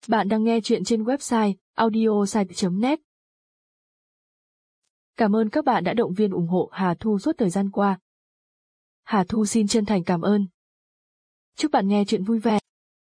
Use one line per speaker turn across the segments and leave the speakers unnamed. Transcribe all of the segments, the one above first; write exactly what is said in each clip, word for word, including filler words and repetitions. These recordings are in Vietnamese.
Bạn đang nghe chuyện trên website audiosite chấm net. Cảm ơn các bạn đã động viên ủng hộ Hà Thu suốt thời gian qua. Hà Thu xin chân thành cảm ơn. Chúc bạn nghe chuyện vui vẻ.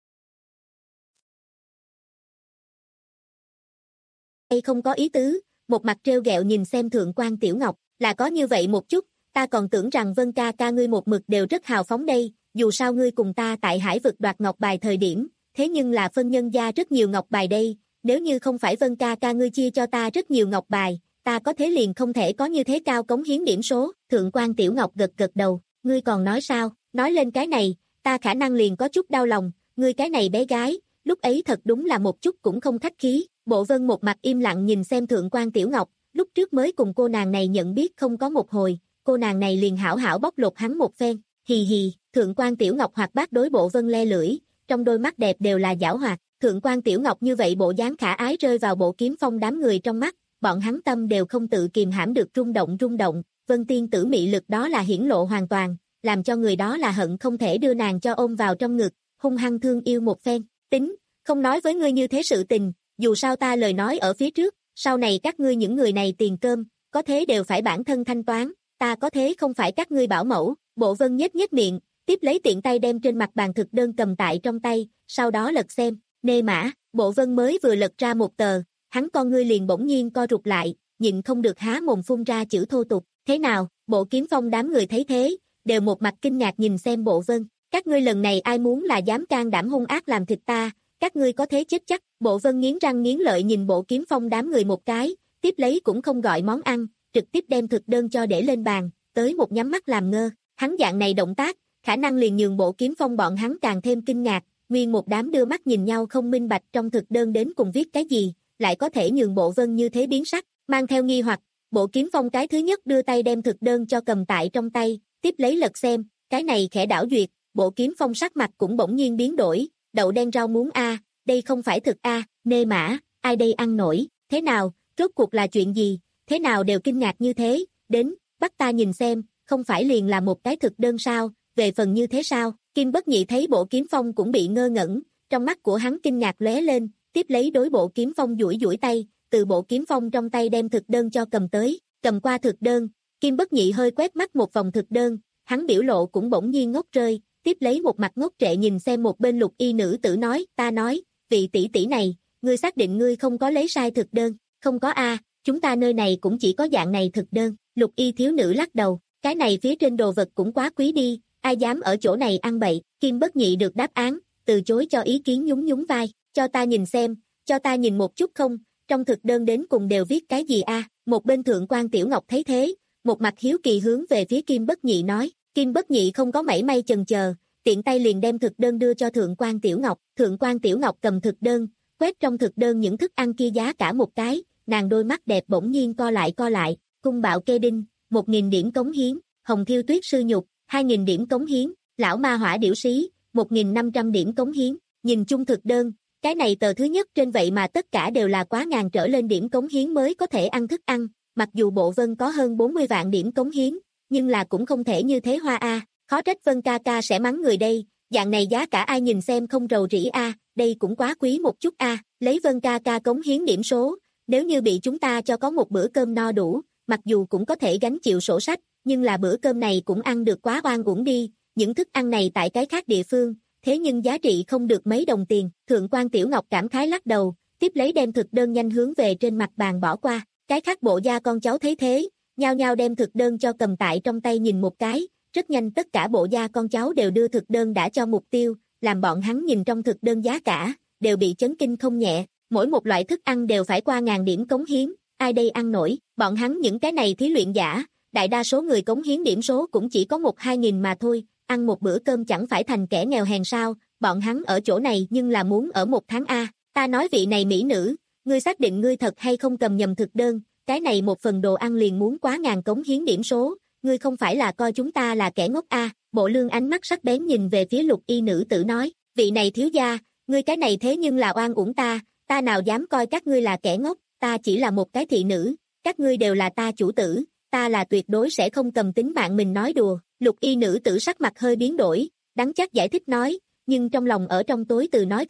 Đây không có ý tứ, một mặt trêu ghẹo nhìn xem Thượng quan Tiểu Ngọc, là có như vậy một chút, ta còn tưởng rằng Vân ca ca ngươi một mực đều rất hào phóng đây, dù sao ngươi cùng ta tại Hải vực đoạt ngọc bài thời điểm, thế nhưng là phân nhân gia rất nhiều ngọc bài đây, nếu như không phải Vân ca ca ngươi chia cho ta rất nhiều ngọc bài, ta có thế liền không thể có như thế cao cống hiến điểm số. Thượng quan Tiểu Ngọc gật gật đầu, ngươi còn nói sao, nói lên cái này, ta khả năng liền có chút đau lòng, ngươi cái này bé gái, lúc ấy thật đúng là một chút cũng không khách khí. Bộ Vân một mặt im lặng nhìn xem Thượng quan Tiểu Ngọc, lúc trước mới cùng cô nàng này nhận biết không có một hồi, cô nàng này liền hảo hảo bóc lột hắn một phen, hì hì. Thượng quan Tiểu Ngọc hoạt bát đối Bộ Vân le lưỡi, trong đôi mắt đẹp đều là giảo hoạt. Thượng quan Tiểu Ngọc như vậy bộ dáng khả ái rơi vào Bộ Kiếm Phong đám người trong mắt, bọn hắn tâm đều không tự kìm hãm được rung động rung động. Vân tiên tử mị lực đó là hiển lộ hoàn toàn, làm cho người đó là hận không thể đưa nàng cho ôm vào trong ngực, hung hăng thương yêu một phen. Tính, không nói với ngươi như thế sự tình, dù sao ta lời nói ở phía trước, sau này các ngươi những người này tiền cơm, có thế đều phải bản thân thanh toán, ta có thế không phải các ngươi bảo mẫu. Bộ Vân nhếch nhếch miệng, tiếp lấy tiện tay đem trên mặt bàn thực đơn cầm tại trong tay, sau đó lật xem, nê mã. Bộ Vân mới vừa lật ra một tờ, hắn con ngươi liền bỗng nhiên co rụt lại, nhịn không được há mồm phun ra chữ thô tục. Thế nào? Bộ Kiếm Phong đám người thấy thế, đều một mặt kinh ngạc nhìn xem Bộ Vân. Các ngươi lần này ai muốn là dám can đảm hung ác làm thịt ta, các ngươi có thế chết chắc. Bộ Vân nghiến răng nghiến lợi nhìn Bộ Kiếm Phong đám người một cái, tiếp lấy cũng không gọi món ăn, trực tiếp đem thực đơn cho để lên bàn, tới một nhắm mắt làm ngơ. Hắn dạng này động tác, khả năng liền nhường Bộ Kiếm Phong bọn hắn càng thêm kinh ngạc, nguyên một đám đưa mắt nhìn nhau không minh bạch trong thực đơn đến cùng viết cái gì, lại có thể nhường Bộ Vân như thế biến sắc, mang theo nghi hoặc. Bộ Kiếm Phong cái thứ nhất đưa tay đem thực đơn cho cầm tại trong tay, tiếp lấy lật xem, cái này khẽ đảo duyệt, Bộ Kiếm Phong sắc mặt cũng bỗng nhiên biến đổi, đậu đen rau muống a, đây không phải thực a, nê mã, ai đây ăn nổi, thế nào, rốt cuộc là chuyện gì, thế nào đều kinh ngạc như thế, đến, bắt ta nhìn xem, không phải liền là một cái thực đơn sao, về phần như thế sao. Kim Bất Nhị thấy Bộ Kiếm Phong cũng bị ngơ ngẩn, trong mắt của hắn kinh ngạc lóe lên, tiếp lấy đối Bộ Kiếm Phong duỗi duỗi tay, từ Bộ Kiếm Phong trong tay đem thực đơn cho cầm tới, cầm qua thực đơn, Kim Bất Nhị hơi quét mắt một vòng thực đơn, hắn biểu lộ cũng bỗng nhiên ngốc rơi, tiếp lấy một mặt ngốc trệ nhìn xem một bên Lục y nữ tử nói, ta nói, vị tỷ tỷ này, ngươi xác định ngươi không có lấy sai thực đơn, không có a, chúng ta nơi này cũng chỉ có dạng này thực đơn. Lục y thiếu nữ lắc đầu, cái này phía trên đồ vật cũng quá quý đi, ai dám ở chỗ này ăn bậy. Kim Bất Nhị được đáp án, từ chối cho ý kiến nhún nhún vai, cho ta nhìn xem, cho ta nhìn một chút không, trong thực đơn đến cùng đều viết cái gì a? Một bên Thượng quan Tiểu Ngọc thấy thế, một mặt hiếu kỳ hướng về phía Kim Bất Nhị nói. Kim Bất Nhị không có mảy may chần chờ, tiện tay liền đem thực đơn đưa cho Thượng quan Tiểu Ngọc. Thượng quan Tiểu Ngọc cầm thực đơn, quét trong thực đơn những thức ăn kia giá cả một cái, nàng đôi mắt đẹp bỗng nhiên co lại co lại. Cung Bạo Kê Đinh, một nghìn điểm cống hiến, Hồng Thiêu Tuyết Sư Nhục, hai nghìn điểm cống hiến, Lão Ma Hỏa Điểu Xí, một nghìn năm trăm điểm cống hiến. Nhìn chung thực đơn, cái này tờ thứ nhất trên vậy mà tất cả đều là quá ngàn trở lên điểm cống hiến mới có thể ăn thức ăn, mặc dù Bộ Vân có hơn bốn mươi vạn điểm cống hiến, nhưng là cũng không thể như thế hoa a, khó trách Vân ca ca sẽ mắng người đây, dạng này giá cả ai nhìn xem không rầu rĩ a, đây cũng quá quý một chút a, lấy Vân ca ca cống hiến điểm số, nếu như bị chúng ta cho có một bữa cơm no đủ, mặc dù cũng có thể gánh chịu sổ sách, nhưng là bữa cơm này cũng ăn được quá oan uổng đi, những thức ăn này tại cái khác địa phương, thế nhưng giá trị không được mấy đồng tiền. Thượng quan Tiểu Ngọc cảm khái lắc đầu, tiếp lấy đem thực đơn nhanh hướng về trên mặt bàn bỏ qua, cái khác bộ gia con cháu thấy thế, nhao nhao đem thực đơn cho cầm tại trong tay nhìn một cái, rất nhanh tất cả bộ gia con cháu đều đưa thực đơn đã cho mục tiêu, làm bọn hắn nhìn trong thực đơn giá cả, đều bị chấn kinh không nhẹ, mỗi một loại thức ăn đều phải qua ngàn điểm cống hiến, ai đây ăn nổi, bọn hắn những cái này thí luyện giả, đại đa số người cống hiến điểm số cũng chỉ có một hai nghìn mà thôi, ăn một bữa cơm chẳng phải thành kẻ nghèo hèn sao, bọn hắn ở chỗ này nhưng là muốn ở một tháng a, ta nói vị này mỹ nữ, ngươi xác định ngươi thật hay không cầm nhầm thực đơn, cái này một phần đồ ăn liền muốn quá ngàn cống hiến điểm số, ngươi không phải là coi chúng ta là kẻ ngốc a. Bộ Lương ánh mắt sắc bén nhìn về phía Lục y nữ tử nói, vị này thiếu gia, ngươi cái này thế nhưng là oan uổng ta, ta nào dám coi các ngươi là kẻ ngốc, ta chỉ là một cái thị nữ, các ngươi đều là ta chủ tử, ta là tuyệt đối sẽ không cầm tính mạng mình nói đùa. Lục y nữ tử sắc mặt hơi biến đổi, đắng chát giải thích nói, nhưng trong lòng ở trong tối từ nói thầm,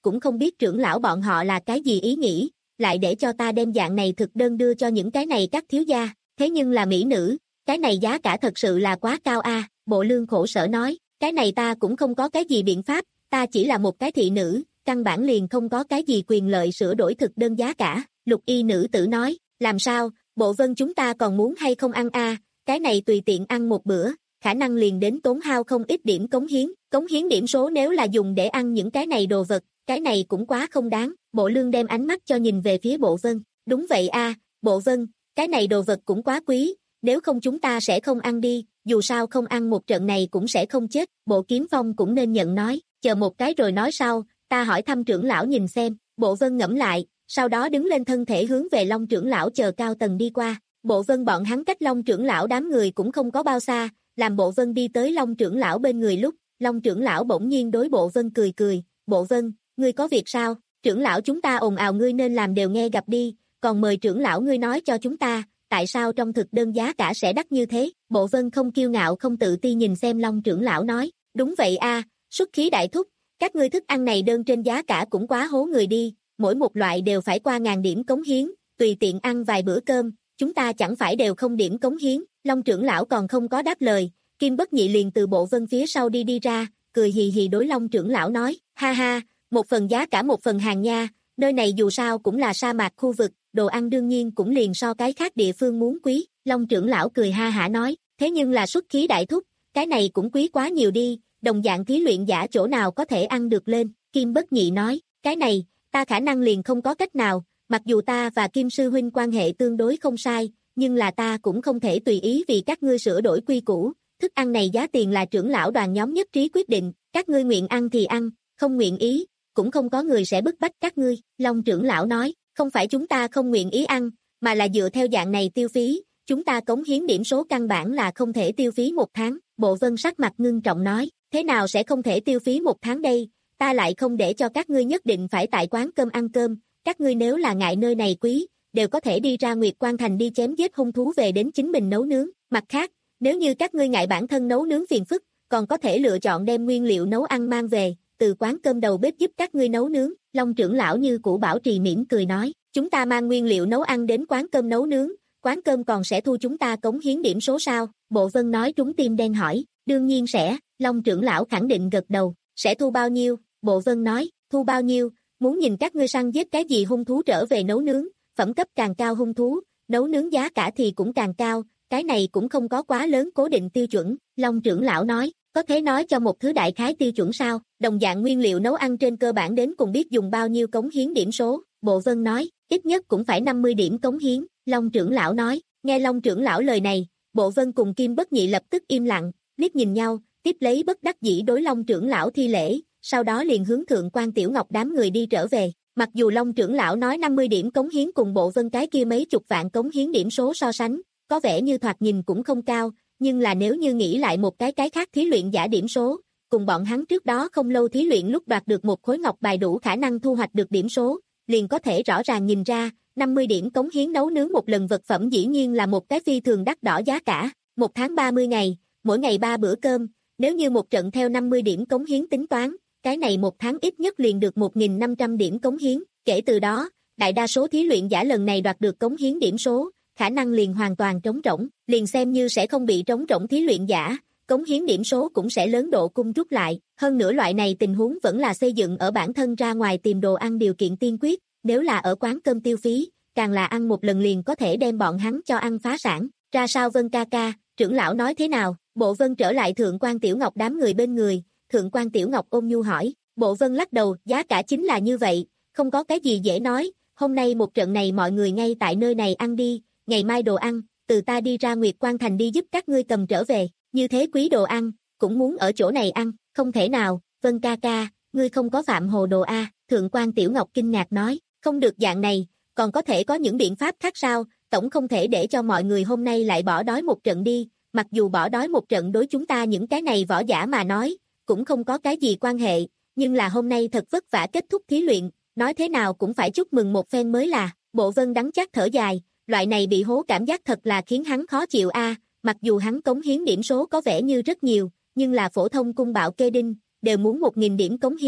cũng không biết trưởng lão bọn họ là cái gì ý nghĩ, lại để cho ta đem dạng này thực đơn đưa cho những cái này các thiếu gia, thế nhưng là mỹ nữ, cái này giá cả thật sự là quá cao a. Bộ Lương khổ sở nói, cái này ta cũng không có cái gì biện pháp, ta chỉ là một cái thị nữ, căn bản liền không có cái gì quyền lợi sửa đổi thực đơn giá cả. Lục y nữ tử nói, làm sao, Bộ Vân chúng ta còn muốn hay không ăn a? Cái này tùy tiện ăn một bữa, khả năng liền đến tốn hao không ít điểm cống hiến, cống hiến điểm số nếu là dùng để ăn những cái này đồ vật, cái này cũng quá không đáng. Bộ Lương đem ánh mắt cho nhìn về phía Bộ Vân, đúng vậy a, Bộ Vân, cái này đồ vật cũng quá quý, nếu không chúng ta sẽ không ăn đi, dù sao không ăn một trận này cũng sẽ không chết. Bộ Kiếm Phong cũng nên nhận nói, chờ một cái rồi nói sau, ta hỏi thăm trưởng lão nhìn xem. Bộ Vân ngẫm lại, sau đó đứng lên thân thể hướng về Long trưởng lão chờ cao tầng đi qua. Bộ Vân bọn hắn cách Long trưởng lão đám người cũng không có bao xa, làm Bộ Vân đi tới Long trưởng lão bên người lúc, Long trưởng lão bỗng nhiên đối Bộ Vân cười cười, Bộ Vân, ngươi có việc sao? Trưởng lão chúng ta ồn ào ngươi nên làm đều nghe gặp đi, còn mời trưởng lão ngươi nói cho chúng ta, tại sao trong thực đơn giá cả sẽ đắt như thế? Bộ Vân không kiêu ngạo không tự ti nhìn xem Long trưởng lão nói, đúng vậy a, xuất khí đại thúc, các ngươi thức ăn này đơn trên giá cả cũng quá hố người đi, mỗi một loại đều phải qua ngàn điểm cống hiến, tùy tiện ăn vài bữa cơm, chúng ta chẳng phải đều không điểm cống hiến. Long trưởng lão còn không có đáp lời, Kim Bất Nhị liền từ Bộ Vân phía sau đi đi ra, cười hì hì đối Long trưởng lão nói, ha ha, một phần giá cả một phần hàng nha, nơi này dù sao cũng là sa mạc khu vực, đồ ăn đương nhiên cũng liền so cái khác địa phương muốn quý. Long trưởng lão cười ha hả nói, thế nhưng là xuất khí đại thúc, cái này cũng quý quá nhiều đi, đồng dạng thí luyện giả chỗ nào có thể ăn được lên. Kim Bất Nhị nói, cái này, ta khả năng liền không có cách nào, mặc dù ta và Kim Sư Huynh quan hệ tương đối không sai, nhưng là ta cũng không thể tùy ý vì các ngươi sửa đổi quy củ, thức ăn này giá tiền là trưởng lão đoàn nhóm nhất trí quyết định, các ngươi nguyện ăn thì ăn, không nguyện ý, cũng không có người sẽ bức bách các ngươi. Long trưởng lão nói, không phải chúng ta không nguyện ý ăn, mà là dựa theo dạng này tiêu phí, chúng ta cống hiến điểm số căn bản là không thể tiêu phí một tháng. Bộ Vân sắc mặt ngưng trọng nói, thế nào sẽ không thể tiêu phí một tháng đây, ta lại không để cho các ngươi nhất định phải tại quán cơm ăn cơm, các ngươi nếu là ngại nơi này quý, đều có thể đi ra Nguyệt Quan Thành đi chém giết hung thú về đến chính mình nấu nướng. Mặt khác, nếu như các ngươi ngại bản thân nấu nướng phiền phức, còn có thể lựa chọn đem nguyên liệu nấu ăn mang về, từ quán cơm đầu bếp giúp các ngươi nấu nướng. Long trưởng lão như cũ bảo trì mỉm cười nói, chúng ta mang nguyên liệu nấu ăn đến quán cơm nấu nướng, quán cơm còn sẽ thu chúng ta cống hiến điểm số sao? Bộ Vân nói trúng tim đen hỏi, đương nhiên sẽ. Long trưởng lão khẳng định gật đầu, sẽ thu bao nhiêu? Bộ Vân nói, thu bao nhiêu? Muốn nhìn các ngươi săn giết cái gì hung thú trở về nấu nướng, phẩm cấp càng cao hung thú, nấu nướng giá cả thì cũng càng cao, cái này cũng không có quá lớn cố định tiêu chuẩn. Long trưởng lão nói, có thể nói cho một thứ đại khái tiêu chuẩn sao? Đồng dạng nguyên liệu nấu ăn trên cơ bản đến cùng biết dùng bao nhiêu cống hiến điểm số. Bộ Vân nói, ít nhất cũng phải năm mươi điểm cống hiến. Long trưởng lão nói, nghe Long trưởng lão lời này, Bộ Vân cùng Kim Bất Nhị lập tức im lặng, liếc nhìn nhau, tiếp lấy bất đắc dĩ đối Long trưởng lão thi lễ, sau đó liền hướng Thượng quan Tiểu Ngọc đám người đi trở về. Mặc dù Long trưởng lão nói năm mươi điểm cống hiến cùng Bộ Vân cái kia mấy chục vạn cống hiến điểm số so sánh, có vẻ như thoạt nhìn cũng không cao, nhưng là nếu như nghĩ lại một cái cái khác thí luyện giả điểm số, cùng bọn hắn trước đó không lâu thí luyện lúc đoạt được một khối ngọc bài đủ khả năng thu hoạch được điểm số, liền có thể rõ ràng nhìn ra, năm mươi điểm cống hiến nấu nướng một lần vật phẩm dĩ nhiên là một cái phi thường đắt đỏ giá cả. Một tháng ba mươi ngày, mỗi ngày ba bữa cơm, nếu như một trận theo năm mươi điểm cống hiến tính toán, cái này một tháng ít nhất liền được một nghìn năm trăm điểm cống hiến. Kể từ đó, đại đa số thí luyện giả lần này đoạt được cống hiến điểm số, khả năng liền hoàn toàn trống rỗng, liền xem như sẽ không bị trống rỗng thí luyện giả, cống hiến điểm số cũng sẽ lớn độ cung rút lại. Hơn nữa loại này tình huống vẫn là xây dựng ở bản thân ra ngoài tìm đồ ăn điều kiện tiên quyết, nếu là ở quán cơm tiêu phí, càng là ăn một lần liền có thể đem bọn hắn cho ăn phá sản. Ra sao Vân ca ca, trưởng lão nói thế nào? Bộ Vân trở lại Thượng quan Tiểu Ngọc đám người bên người, Thượng quan Tiểu Ngọc ôn nhu hỏi. Bộ Vân lắc đầu, giá cả chính là như vậy, không có cái gì dễ nói, hôm nay một trận này mọi người ngay tại nơi này ăn đi, ngày mai đồ ăn, từ ta đi ra Nguyệt Quan Thành đi giúp các ngươi cầm trở về, như thế quý đồ ăn, cũng muốn ở chỗ này ăn, không thể nào. Vân ca ca, ngươi không có phạm hồ đồ a? Thượng quan Tiểu Ngọc kinh ngạc nói, không được dạng này, còn có thể có những biện pháp khác sao, tổng không thể để cho mọi người hôm nay lại bỏ đói một trận đi, mặc dù bỏ đói một trận đối chúng ta những cái này võ giả mà nói, cũng không có cái gì quan hệ, nhưng là hôm nay thật vất vả kết thúc thí luyện, nói thế nào cũng phải chúc mừng một phen mới là. Bộ Vân đắng chát thở dài, loại này bị hố cảm giác thật là khiến hắn khó chịu a. Mặc dù hắn cống hiến điểm số có vẻ như rất nhiều, nhưng là phổ thông cung bạo kê đinh, đều muốn một nghìn điểm cống hiến,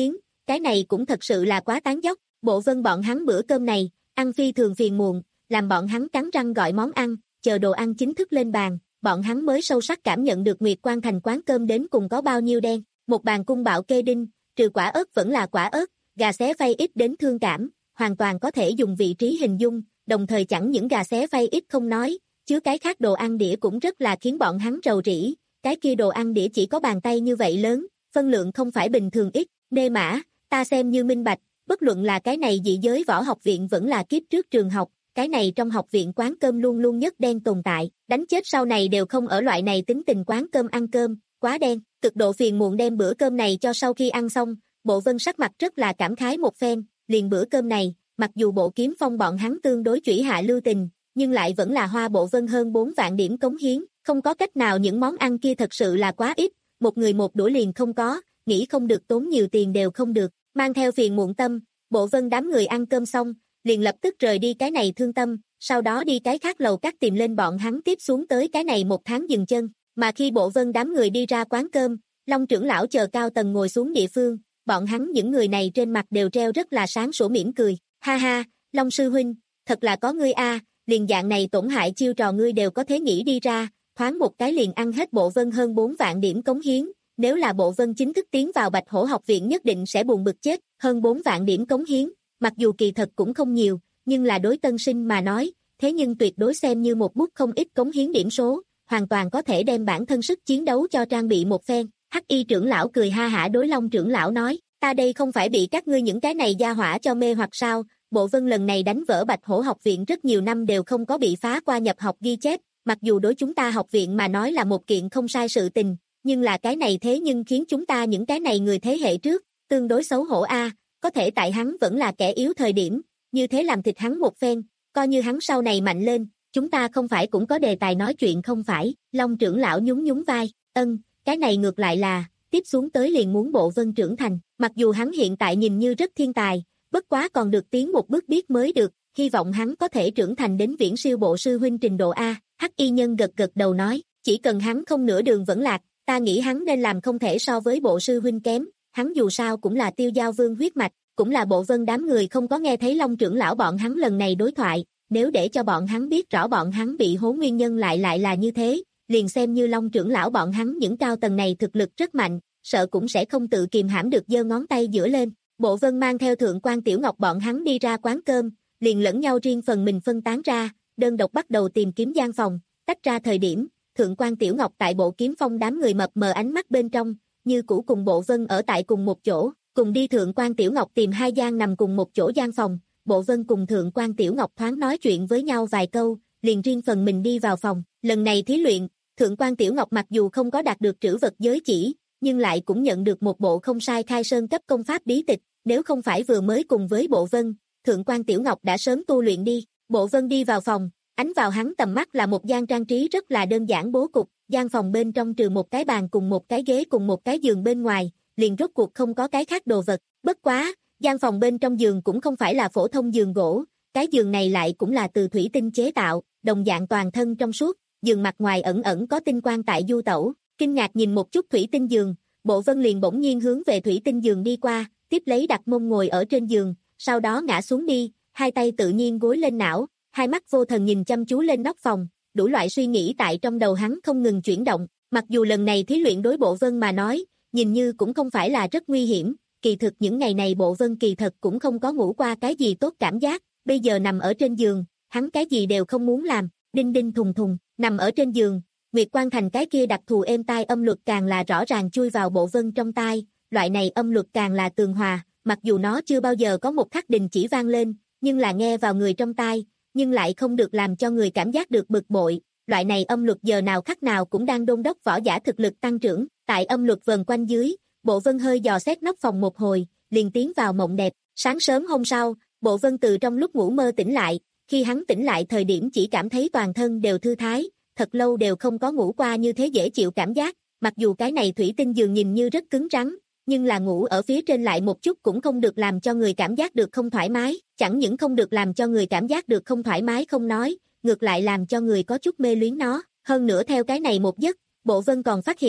cái này cũng thật sự là quá tán dóc, Bộ Vân bọn hắn bữa cơm này, ăn phi thường phiền muộn, làm bọn hắn cắn răng gọi món ăn, chờ đồ ăn chính thức lên bàn, bọn hắn mới sâu sắc cảm nhận được Nguyệt Quan Thành quán cơm đến cùng có bao nhiêu đen, một bàn cung bạo kê đinh, trừ quả ớt vẫn là quả ớt, gà xé phay ít đến thương cảm, hoàn toàn có thể dùng vị trí hình dung, đồng thời chẳng những gà xé phay ít không nói, chứa cái khác đồ ăn đĩa cũng rất là khiến bọn hắn rầu rĩ, cái kia đồ ăn đĩa chỉ có bàn tay như vậy lớn, phân lượng không phải bình thường ít, nê mã, ta xem như minh bạch, bất luận là cái này dị giới võ học viện vẫn là kiếp trước trường học, cái này trong học viện quán cơm luôn luôn nhất đen tồn tại, đánh chết sau này đều không ở loại này tính tình quán cơm ăn cơm, quá đen, cực độ phiền muộn đem bữa cơm này cho sau khi ăn xong, Bộ Vân sắc mặt rất là cảm khái một phen, liền bữa cơm này, mặc dù Bộ Kiếm Phong bọn hắn tương đối chủy hạ lưu tình, nhưng lại vẫn là hoa Bộ Vân hơn bốn vạn điểm cống hiến, không có cách nào những món ăn kia thật sự là quá ít, một người một đũa liền không có, nghĩ không được tốn nhiều tiền đều không được, mang theo phiền muộn tâm, Bộ Vân đám người ăn cơm xong, liền lập tức rời đi cái này thương tâm, sau đó đi cái khác lầu các tìm lên bọn hắn tiếp xuống tới cái này một tháng dừng chân, mà khi Bộ Vân đám người đi ra quán cơm, Long trưởng lão chờ cao tầng ngồi xuống địa phương, bọn hắn những người này trên mặt đều treo rất là sáng sủa mỉm cười, ha ha, Long sư huynh, thật là có ngươi a, liền dạng này tổn hại chiêu trò ngươi đều có thể nghĩ đi ra, thoáng một cái liền ăn hết Bộ Vân hơn bốn vạn điểm cống hiến, nếu là Bộ Vân chính thức tiến vào Bạch Hổ học viện nhất định sẽ buồn bực chết, hơn bốn vạn điểm cống hiến, mặc dù kỳ thật cũng không nhiều, nhưng là đối tân sinh mà nói, thế nhưng tuyệt đối xem như một bút không ít cống hiến điểm số, hoàn toàn có thể đem bản thân sức chiến đấu cho trang bị một phen. Hắc Y trưởng lão cười ha hả đối Long trưởng lão nói, ta đây không phải bị các ngươi những cái này gia hỏa cho mê hoặc sao, Bộ Vân lần này đánh vỡ Bạch Hổ học viện rất nhiều năm đều không có bị phá qua nhập học ghi chép, mặc dù đối chúng ta học viện mà nói là một kiện không sai sự tình, nhưng là cái này thế nhưng khiến chúng ta những cái này người thế hệ trước, tương đối xấu hổ a, có thể tại hắn vẫn là kẻ yếu thời điểm, như thế làm thịt hắn một phen, coi như hắn sau này mạnh lên, chúng ta không phải cũng có đề tài nói chuyện không phải, Long trưởng lão nhún nhún vai, ân, cái này ngược lại là, tiếp xuống tới liền muốn Bộ Vân trưởng thành, mặc dù hắn hiện tại nhìn như rất thiên tài, bất quá còn được tiến một bước biết mới được, hy vọng hắn có thể trưởng thành đến viễn siêu Bộ sư huynh trình độ A, Hắc Y nhân gật gật đầu nói, chỉ cần hắn không nửa đường vẫn lạc, ta nghĩ hắn nên làm không thể so với Bộ sư huynh kém, hắn dù sao cũng là Tiêu Giao Vương huyết mạch, cũng là Bộ Vân đám người không có nghe thấy Long trưởng lão bọn hắn lần này đối thoại, nếu để cho bọn hắn biết rõ bọn hắn bị hố nguyên nhân lại lại là như thế, liền xem như Long trưởng lão bọn hắn những cao tầng này thực lực rất mạnh, sợ cũng sẽ không tự kìm hãm được giơ ngón tay giữa lên. Bộ Vân mang theo Thượng quan Tiểu Ngọc bọn hắn đi ra quán cơm, liền lẫn nhau riêng phần mình phân tán ra, đơn độc bắt đầu tìm kiếm gian phòng, tách ra thời điểm, Thượng quan Tiểu Ngọc tại Bộ Kiếm Phong đám người mập mờ ánh mắt bên trong, như cũ cùng Bộ Vân ở tại cùng một chỗ, cùng đi Thượng quan Tiểu Ngọc tìm hai gian nằm cùng một chỗ gian phòng, Bộ Vân cùng Thượng quan Tiểu Ngọc thoáng nói chuyện với nhau vài câu, liền riêng phần mình đi vào phòng, lần này thí luyện, Thượng quan Tiểu Ngọc mặc dù không có đạt được trữ vật giới chỉ, nhưng lại cũng nhận được một bộ không sai khai sơn cấp công pháp bí tịch, nếu không phải vừa mới cùng với Bộ Vân, Thượng quan Tiểu Ngọc đã sớm tu luyện đi. Bộ Vân đi vào phòng, ánh vào hắn tầm mắt là một gian trang trí rất là đơn giản bố cục, gian phòng bên trong trừ một cái bàn cùng một cái ghế cùng một cái giường bên ngoài, liền rốt cuộc không có cái khác đồ vật, bất quá, gian phòng bên trong giường cũng không phải là phổ thông giường gỗ, cái giường này lại cũng là từ thủy tinh chế tạo, đồng dạng toàn thân trong suốt, giường mặt ngoài ẩn ẩn có tinh quang tại du tẩu, kinh ngạc nhìn một chút thủy tinh giường, Bộ Vân liền bỗng nhiên hướng về thủy tinh giường đi qua, tiếp lấy đặt mông ngồi ở trên giường, sau đó ngã xuống đi, hai tay tự nhiên gối lên não, hai mắt vô thần nhìn chăm chú lên nóc phòng, đủ loại suy nghĩ tại trong đầu hắn không ngừng chuyển động, mặc dù lần này thí luyện đối Bộ Vân mà nói, nhìn như cũng không phải là rất nguy hiểm, kỳ thực những ngày này Bộ Vân kỳ thật cũng không có ngủ qua cái gì tốt cảm giác, bây giờ nằm ở trên giường, hắn cái gì đều không muốn làm, đinh đinh thùng thùng, nằm ở trên giường, Nguyệt Quan Thành cái kia đặc thù êm tai âm luật càng là rõ ràng chui vào Bộ Vân trong tai, loại này âm luật càng là tường hòa, mặc dù nó chưa bao giờ có một khắc đình chỉ vang lên, nhưng là nghe vào người trong tai, nhưng lại không được làm cho người cảm giác được bực bội, loại này âm luật giờ nào khắc nào cũng đang đôn đốc võ giả thực lực tăng trưởng, tại âm luật vần quanh dưới, Bộ Vân hơi dò xét nóc phòng một hồi, liền tiến vào mộng đẹp, sáng sớm hôm sau, Bộ Vân từ trong lúc ngủ mơ tỉnh lại, khi hắn tỉnh lại thời điểm chỉ cảm thấy toàn thân đều thư thái, thật lâu đều không có ngủ qua như thế dễ chịu cảm giác, mặc dù cái này thủy tinh giường nhìn như rất cứng rắn, nhưng là ngủ ở phía trên lại một chút cũng không được làm cho người cảm giác được không thoải mái, chẳng những không được làm cho người cảm giác được không thoải mái không nói, ngược lại làm cho người có chút mê luyến nó, hơn nữa theo cái này một giấc, Bộ Vân còn phát hiện,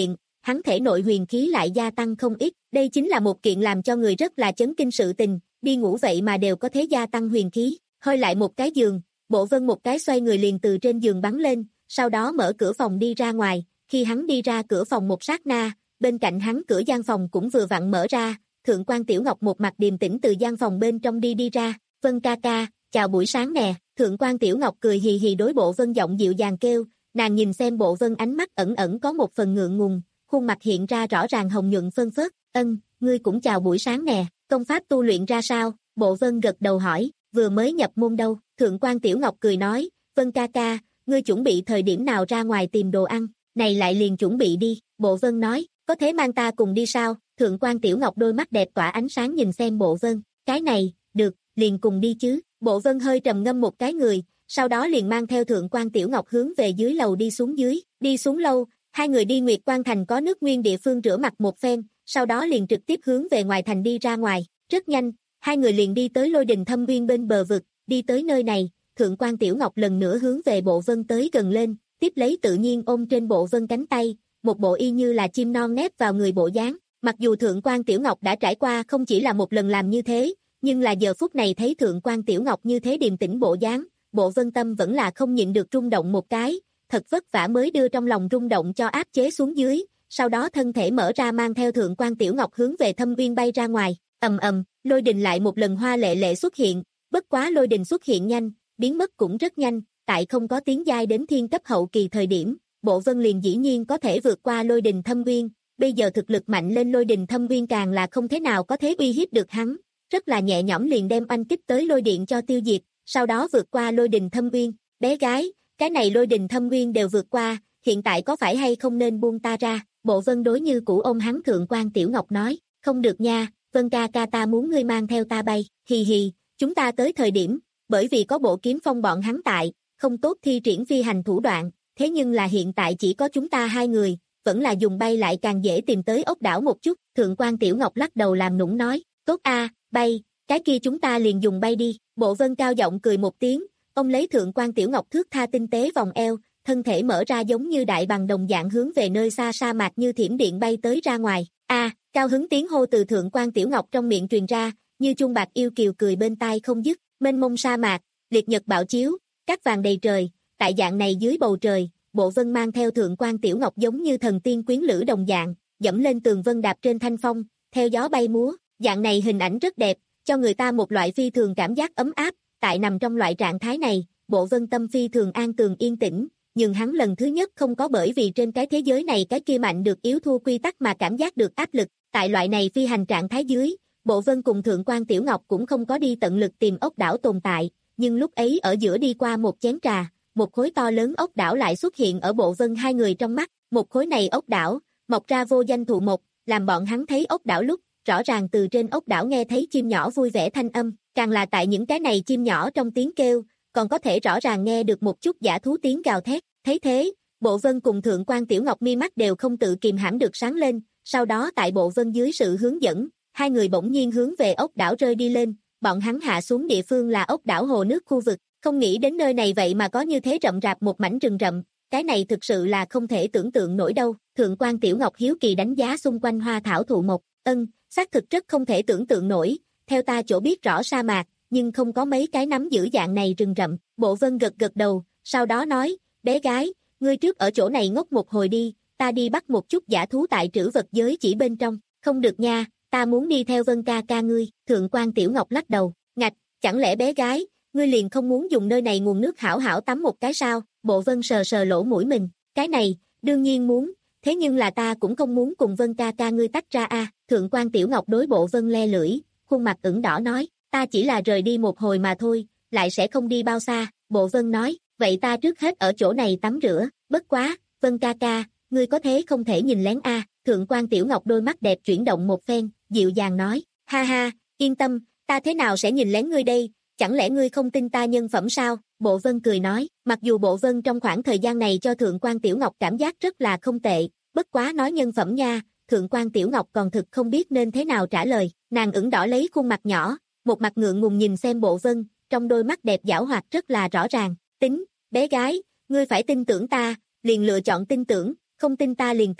hắn thể nội huyền khí lại gia tăng không ít, đây chính là một kiện làm cho người rất là chấn kinh sự tình, đi ngủ vậy mà đều có thể gia tăng huyền khí, hơi lại một cái giường, Bộ Vân một cái xoay người liền từ trên giường bắn lên, sau đó mở cửa phòng đi ra ngoài, khi hắn đi ra cửa phòng một sát na, bên cạnh hắn cửa gian phòng cũng vừa vặn mở ra, Thượng quan Tiểu Ngọc một mặt điềm tĩnh từ gian phòng bên trong đi đi ra, Vân ca ca, chào buổi sáng nè, Thượng quan Tiểu Ngọc cười hì hì đối Bộ Vân giọng dịu dàng kêu, nàng nhìn xem Bộ Vân ánh mắt ẩn ẩn có một phần ngượng ngùng, khuôn mặt hiện ra rõ ràng hồng nhuận phân phớt, ân, ngươi cũng chào buổi sáng nè, công pháp tu luyện ra sao, Bộ Vân gật đầu hỏi, vừa mới nhập môn đâu, Thượng quan Tiểu Ngọc cười nói, Vân ca ca, ngươi chuẩn bị thời điểm nào ra ngoài tìm đồ ăn, này lại liền chuẩn bị đi, Bộ Vân nói, có thể mang ta cùng đi sao, Thượng quan Tiểu Ngọc đôi mắt đẹp tỏa ánh sáng nhìn xem Bộ Vân, cái này, được, liền cùng đi chứ, Bộ Vân hơi trầm ngâm một cái người, sau đó liền mang theo Thượng quan Tiểu Ngọc hướng về dưới lầu đi xuống dưới, đi xuống lâu, hai người đi Nguyệt Quan Thành có nước nguyên địa phương rửa mặt một phen, sau đó liền trực tiếp hướng về ngoài thành đi ra ngoài, rất nhanh, hai người liền đi tới Lôi Đình Thâm Uyên bên bờ vực, đi tới nơi này, Thượng quan Tiểu Ngọc lần nữa hướng về Bộ Vân tới gần lên, tiếp lấy tự nhiên ôm trên Bộ Vân cánh tay, một bộ y như là chim non nép vào người bộ dáng. Mặc dù Thượng quan Tiểu Ngọc đã trải qua không chỉ là một lần làm như thế, nhưng là giờ phút này thấy Thượng quan Tiểu Ngọc như thế điềm tĩnh bộ dáng, Bộ Vân tâm vẫn là không nhịn được rung động một cái, thật vất vả mới đưa trong lòng rung động cho áp chế xuống dưới, sau đó thân thể mở ra mang theo Thượng quan Tiểu Ngọc hướng về Thâm Uyên bay ra ngoài, ầm ầm, lôi đình lại một lần hoa lệ lệ xuất hiện, bất quá lôi đình xuất hiện nhanh, biến mất cũng rất nhanh, tại không có tiến giai đến thiên cấp hậu kỳ thời điểm, Bộ Vân liền dĩ nhiên có thể vượt qua lôi đình Thâm Uyên, bây giờ thực lực mạnh lên lôi đình Thâm Uyên càng là không thế nào có thể uy hiếp được hắn, rất là nhẹ nhõm liền đem oanh kích tới lôi điện cho tiêu diệt, sau đó vượt qua lôi đình Thâm Uyên, bé gái, cái này lôi đình Thâm Uyên đều vượt qua, hiện tại có phải hay không nên buông ta ra, Bộ Vân đối như cũ ôm hắn Thượng quan Tiểu Ngọc nói, không được nha, Vân ca ca ta muốn ngươi mang theo ta bay, hì hì, chúng ta tới thời điểm, bởi vì có bộ kiếm phong bọn hắn tại, không tốt thi triển phi hành thủ đoạn, thế nhưng là hiện tại chỉ có chúng ta hai người, vẫn là dùng bay lại càng dễ tìm tới ốc đảo một chút, Thượng quan Tiểu Ngọc lắc đầu làm nũng nói, tốt a, bay, cái kia chúng ta liền dùng bay đi, Bộ Vân cao giọng cười một tiếng, ông lấy Thượng quan Tiểu Ngọc thước tha tinh tế vòng eo, thân thể mở ra giống như đại bằng đồng dạng hướng về nơi xa sa mạc như thiểm điện bay tới ra ngoài, a, cao hứng tiếng hô từ Thượng quan Tiểu Ngọc trong miệng truyền ra, như chuông bạc yêu kiều cười bên tai không dứt, mênh mông sa mạc, liệt nhật bạo chiếu, cát vàng đầy trời, tại dạng này dưới bầu trời, Bộ Vân mang theo Thượng quan Tiểu Ngọc giống như thần tiên quyến lữ đồng dạng, dẫm lên tường vân đạp trên thanh phong, theo gió bay múa, dạng này hình ảnh rất đẹp, cho người ta một loại phi thường cảm giác ấm áp, tại nằm trong loại trạng thái này, Bộ Vân tâm phi thường an tường yên tĩnh, nhưng hắn lần thứ nhất không có bởi vì trên cái thế giới này cái kia mạnh được yếu thua quy tắc mà cảm giác được áp lực, tại loại này phi hành trạng thái dưới, Bộ Vân cùng Thượng quan Tiểu Ngọc cũng không có đi tận lực tìm ốc đảo tồn tại, nhưng lúc ấy ở giữa đi qua một chén trà, một khối to lớn ốc đảo lại xuất hiện ở Bộ Vân hai người trong mắt, một khối này ốc đảo, mọc ra vô danh thụ mộc, làm bọn hắn thấy ốc đảo lúc, rõ ràng từ trên ốc đảo nghe thấy chim nhỏ vui vẻ thanh âm, càng là tại những cái này chim nhỏ trong tiếng kêu, còn có thể rõ ràng nghe được một chút dã thú tiếng gào thét, thấy thế, Bộ Vân cùng Thượng quan Tiểu Ngọc mi mắt đều không tự kìm hãm được sáng lên, sau đó tại Bộ Vân dưới sự hướng dẫn, hai người bỗng nhiên hướng về ốc đảo rơi đi lên, bọn hắn hạ xuống địa phương là ốc đảo hồ nước khu vực, không nghĩ đến nơi này vậy mà có như thế rậm rạp một mảnh rừng rậm, cái này thực sự là không thể tưởng tượng nổi đâu, Thượng quan Tiểu Ngọc hiếu kỳ đánh giá xung quanh hoa thảo thụ mộc, ân, xác thực rất không thể tưởng tượng nổi, theo ta chỗ biết rõ sa mạc, nhưng không có mấy cái nắm giữ dạng này rừng rậm, Bộ Vân gật gật đầu, sau đó nói, bé gái, ngươi trước ở chỗ này ngốc một hồi đi, ta đi bắt một chút dã thú tại trữ vật giới chỉ bên trong, không được nha, ta muốn đi theo Vân ca ca ngươi, Thượng quan Tiểu Ngọc lắc đầu, ngạch, chẳng lẽ bé gái, ngươi liền không muốn dùng nơi này nguồn nước hảo hảo tắm một cái sao, Bộ Vân sờ sờ lỗ mũi mình, cái này, đương nhiên muốn, thế nhưng là ta cũng không muốn cùng Vân ca ca ngươi tách ra a. Thượng quan Tiểu Ngọc đối Bộ Vân le lưỡi, khuôn mặt ửng đỏ nói, ta chỉ là rời đi một hồi mà thôi, lại sẽ không đi bao xa, Bộ Vân nói, vậy ta trước hết ở chỗ này tắm rửa, bất quá, Vân ca ca, ngươi có thế không thể nhìn lén a. Thượng quan Tiểu Ngọc đôi mắt đẹp chuyển động một phen, dịu dàng nói, ha ha, yên tâm, ta thế nào sẽ nhìn lén ngươi đây, chẳng lẽ ngươi không tin ta nhân phẩm sao, Bộ Vân cười nói, mặc dù Bộ Vân trong khoảng thời gian này cho Thượng quan Tiểu Ngọc cảm giác rất là không tệ, bất quá nói nhân phẩm nha, Thượng quan Tiểu Ngọc còn thực không biết nên thế nào trả lời, nàng ửng đỏ lấy khuôn mặt nhỏ, một mặt ngượng ngùng nhìn xem Bộ Vân, trong đôi mắt đẹp giảo hoạt rất là rõ ràng, tính, bé gái, ngươi phải tin tưởng ta, liền lựa chọn tin tưởng, không tin ta liền tính,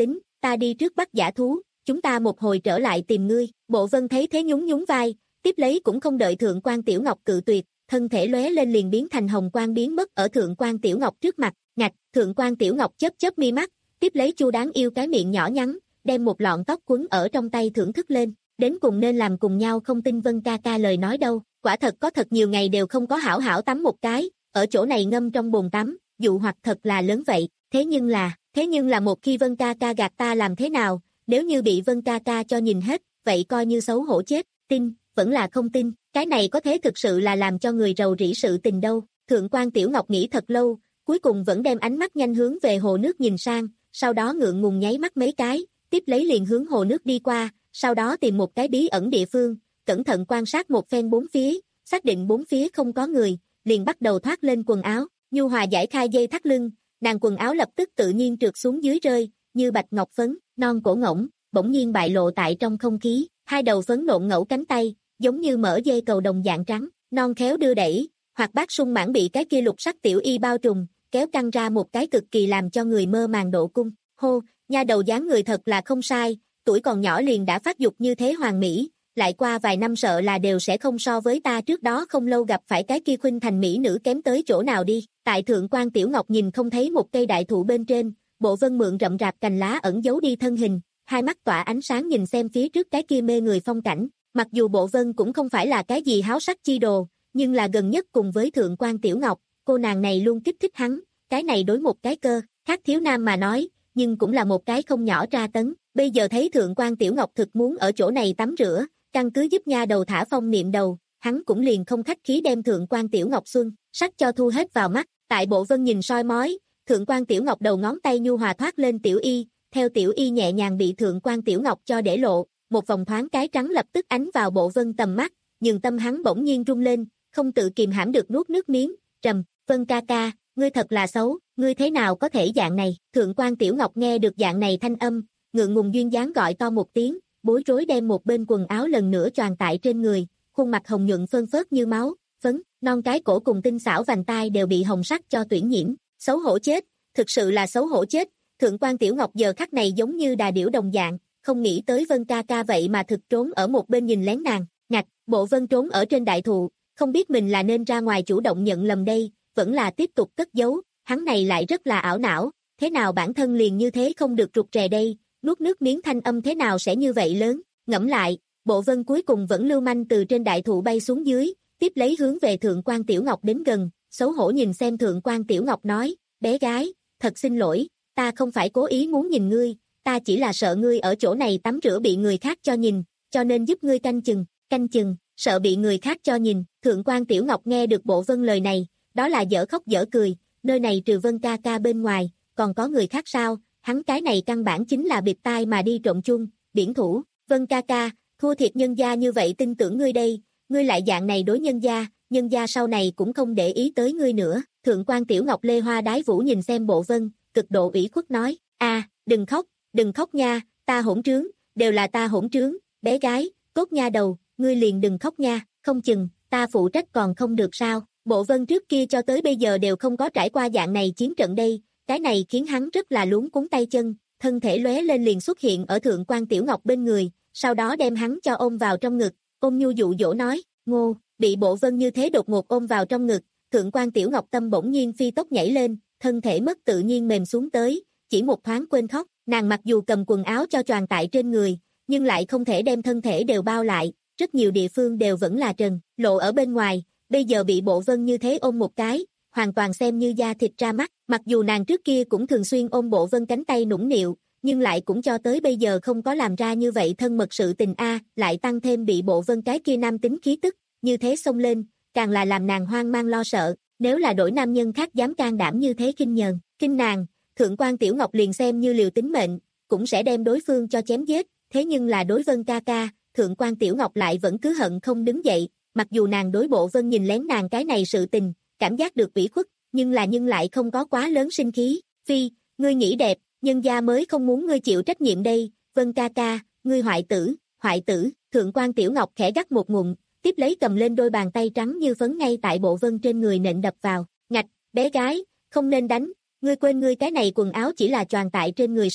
ta đi trước bắt dã thú, chúng ta một hồi trở lại tìm ngươi. Bộ Vân thấy thế nhún nhún vai, tiếp lấy cũng không đợi Thượng quan Tiểu Ngọc cự tuyệt, thân thể lóe lên liền biến thành hồng quang biến mất ở Thượng quan Tiểu Ngọc trước mặt. Ngạch, Thượng quan Tiểu Ngọc chớp chớp mi mắt, tiếp lấy Chu đáng yêu cái miệng nhỏ nhắn, đem một lọn tóc quấn ở trong tay thưởng thức lên, đến cùng nên làm cùng nhau không tin Vân ca ca lời nói đâu, quả thật có thật nhiều ngày đều không có hảo hảo tắm một cái, ở chỗ này ngâm trong bồn tắm, dụ hoặc thật là lớn vậy, thế nhưng là, thế nhưng là một khi Vân ca ca gạt ta làm thế nào, nếu như bị Vân ca ca cho nhìn hết, vậy coi như xấu hổ chết, tin, vẫn là không tin, cái này có thế thực sự là làm cho người rầu rĩ sự tình đâu. Thượng quan Tiểu Ngọc nghĩ thật lâu, cuối cùng vẫn đem ánh mắt nhanh hướng về hồ nước nhìn sang, sau đó ngượng ngùng nháy mắt mấy cái, tiếp lấy liền hướng hồ nước đi qua, sau đó tìm một cái bí ẩn địa phương, cẩn thận quan sát một phen bốn phía, xác định bốn phía không có người, liền bắt đầu thoát lên quần áo, nhu hòa giải khai dây thắt lưng, nàng quần áo lập tức tự nhiên trượt xuống dưới rơi, như bạch ngọc phấn, non cổ ngỗng, bỗng nhiên bại lộ tại trong không khí, hai đầu phấn nộn ngẫu cánh tay, giống như mở dây cầu đồng dạng trắng, non khéo đưa đẩy, hoặc bác sung mãn bị cái kia lục sắc tiểu y bao trùm, kéo căng ra một cái cực kỳ làm cho người mơ màng độ cung. Hô, nha đầu dáng người thật là không sai, tuổi còn nhỏ liền đã phát dục như thế hoàn mỹ, lại qua vài năm sợ là đều sẽ không so với ta trước đó không lâu gặp phải cái kia khuynh thành mỹ nữ kém tới chỗ nào đi. Tại Thượng quan Tiểu Ngọc nhìn không thấy một cây đại thụ bên trên, Bộ Vân mượn rậm rạp cành lá ẩn giấu đi thân hình, hai mắt tỏa ánh sáng nhìn xem phía trước cái kia mê người phong cảnh. Mặc dù Bộ Vân cũng không phải là cái gì háo sắc chi đồ, nhưng là gần nhất cùng với Thượng quan Tiểu Ngọc, cô nàng này luôn kích thích hắn, cái này đối một cái cơ, khác thiếu nam mà nói, nhưng cũng là một cái không nhỏ tra tấn. Bây giờ thấy Thượng quan Tiểu Ngọc thực muốn ở chỗ này tắm rửa, căn cứ giúp nha đầu thả phong niệm đầu, hắn cũng liền không khách khí đem Thượng quan Tiểu Ngọc xuân, sắc cho thu hết vào mắt. Tại Bộ Vân nhìn soi mói, Thượng quan Tiểu Ngọc đầu ngón tay nhu hòa thoát lên tiểu y, theo tiểu y nhẹ nhàng bị Thượng quan Tiểu Ngọc cho để lộ, một vòng thoáng cái trắng lập tức ánh vào Bộ Vân tầm mắt, nhưng tâm hắn bỗng nhiên rung lên, không tự kìm hãm được nuốt nước miếng, trầm, Vân ca ca, ngươi thật là xấu, ngươi thế nào có thể dạng này. Thượng quan Tiểu Ngọc nghe được dạng này thanh âm, ngượng ngùng duyên dáng gọi to một tiếng, bối rối đem một bên quần áo lần nữa choàng tại trên người, khuôn mặt hồng nhuận phơn phớt như máu, phấn, non cái cổ cùng tinh xảo vành tai đều bị hồng sắc cho tuyển nhiễm, xấu hổ chết, thực sự là xấu hổ chết. Thượng quan Tiểu Ngọc giờ khắc này giống như đà điểu đồng dạng, không nghĩ tới Vân ca ca vậy mà thực trốn ở một bên nhìn lén nàng, ngạch, Bộ Vân trốn ở trên đại thụ, không biết mình là nên ra ngoài chủ động nhận lầm đây, vẫn là tiếp tục cất giấu, hắn này lại rất là ảo não, thế nào bản thân liền như thế không được rụt rè đây, nuốt nước miếng thanh âm thế nào sẽ như vậy lớn, ngẫm lại, Bộ Vân cuối cùng vẫn lưu manh từ trên đại thụ bay xuống dưới, tiếp lấy hướng về Thượng quan Tiểu Ngọc đến gần, xấu hổ nhìn xem Thượng quan Tiểu Ngọc nói, bé gái, thật xin lỗi, ta không phải cố ý muốn nhìn ngươi, ta chỉ là sợ ngươi ở chỗ này tắm rửa bị người khác cho nhìn, cho nên giúp ngươi canh chừng, canh chừng, sợ bị người khác cho nhìn. Thượng quan Tiểu Ngọc nghe được Bộ Vân lời này, đó là dở khóc dở cười, nơi này trừ Vân ca ca bên ngoài, còn có người khác sao, hắn cái này căn bản chính là bịt tai mà đi trộm chung, biển thủ, Vân ca ca, thua thiệt nhân gia như vậy tin tưởng ngươi đây, ngươi lại dạng này đối nhân gia, nhân gia sau này cũng không để ý tới ngươi nữa. Thượng quan Tiểu Ngọc lê hoa đái vũ nhìn xem Bộ Vân, cực độ ủy khuất nói, a, đừng khóc, đừng khóc nha, ta hỗn trướng, đều là ta hỗn trướng, bé gái, cốt nha đầu, ngươi liền đừng khóc nha, không chừng, ta phụ trách còn không được sao. Bộ Vân trước kia cho tới bây giờ đều không có trải qua dạng này chiến trận đây, cái này khiến hắn rất là luống cuống tay chân, thân thể lóe lên liền xuất hiện ở Thượng quan Tiểu Ngọc bên người, sau đó đem hắn cho ôm vào trong ngực, ôm nhu dụ dỗ nói, ngô, bị Bộ Vân như thế đột ngột ôm vào trong ngực, Thượng quan Tiểu Ngọc tâm bỗng nhiên phi tốc nhảy lên, thân thể mất tự nhiên mềm xuống tới, chỉ một thoáng quên khóc, nàng mặc dù cầm quần áo cho choàng tại trên người, nhưng lại không thể đem thân thể đều bao lại, rất nhiều địa phương đều vẫn là trần, lộ ở bên ngoài, bây giờ bị Bộ Vân như thế ôm một cái, hoàn toàn xem như da thịt ra mắt, mặc dù nàng trước kia cũng thường xuyên ôm Bộ Vân cánh tay nũng nịu, nhưng lại cũng cho tới bây giờ không có làm ra như vậy thân mật sự tình a, lại tăng thêm bị Bộ Vân cái kia nam tính khí tức, như thế xông lên, càng là làm nàng hoang mang lo sợ, nếu là đổi nam nhân khác dám can đảm như thế khinh nhờn, khinh nàng, Thượng quan Tiểu Ngọc liền xem như liều tính mệnh, cũng sẽ đem đối phương cho chém giết, thế nhưng là đối Vân ca ca, Thượng quan Tiểu Ngọc lại vẫn cứ hận không đứng dậy, mặc dù nàng đối Bộ Vân nhìn lén nàng cái này sự tình, cảm giác được ủy khuất, nhưng là nhưng lại không có quá lớn sinh khí, phi, ngươi nghĩ đẹp, nhân gia mới không muốn ngươi chịu trách nhiệm đây, Vân ca ca, ngươi hoại tử, hoại tử, Thượng quan Tiểu Ngọc khẽ gắt một ngụm, tiếp lấy cầm lên đôi bàn tay trắng như phấn ngay tại Bộ Vân trên người nện đập vào, ngạch, bé gái, không nên đánh, ngươi quên ngươi cái này quần áo chỉ là choàng tại trên người sao,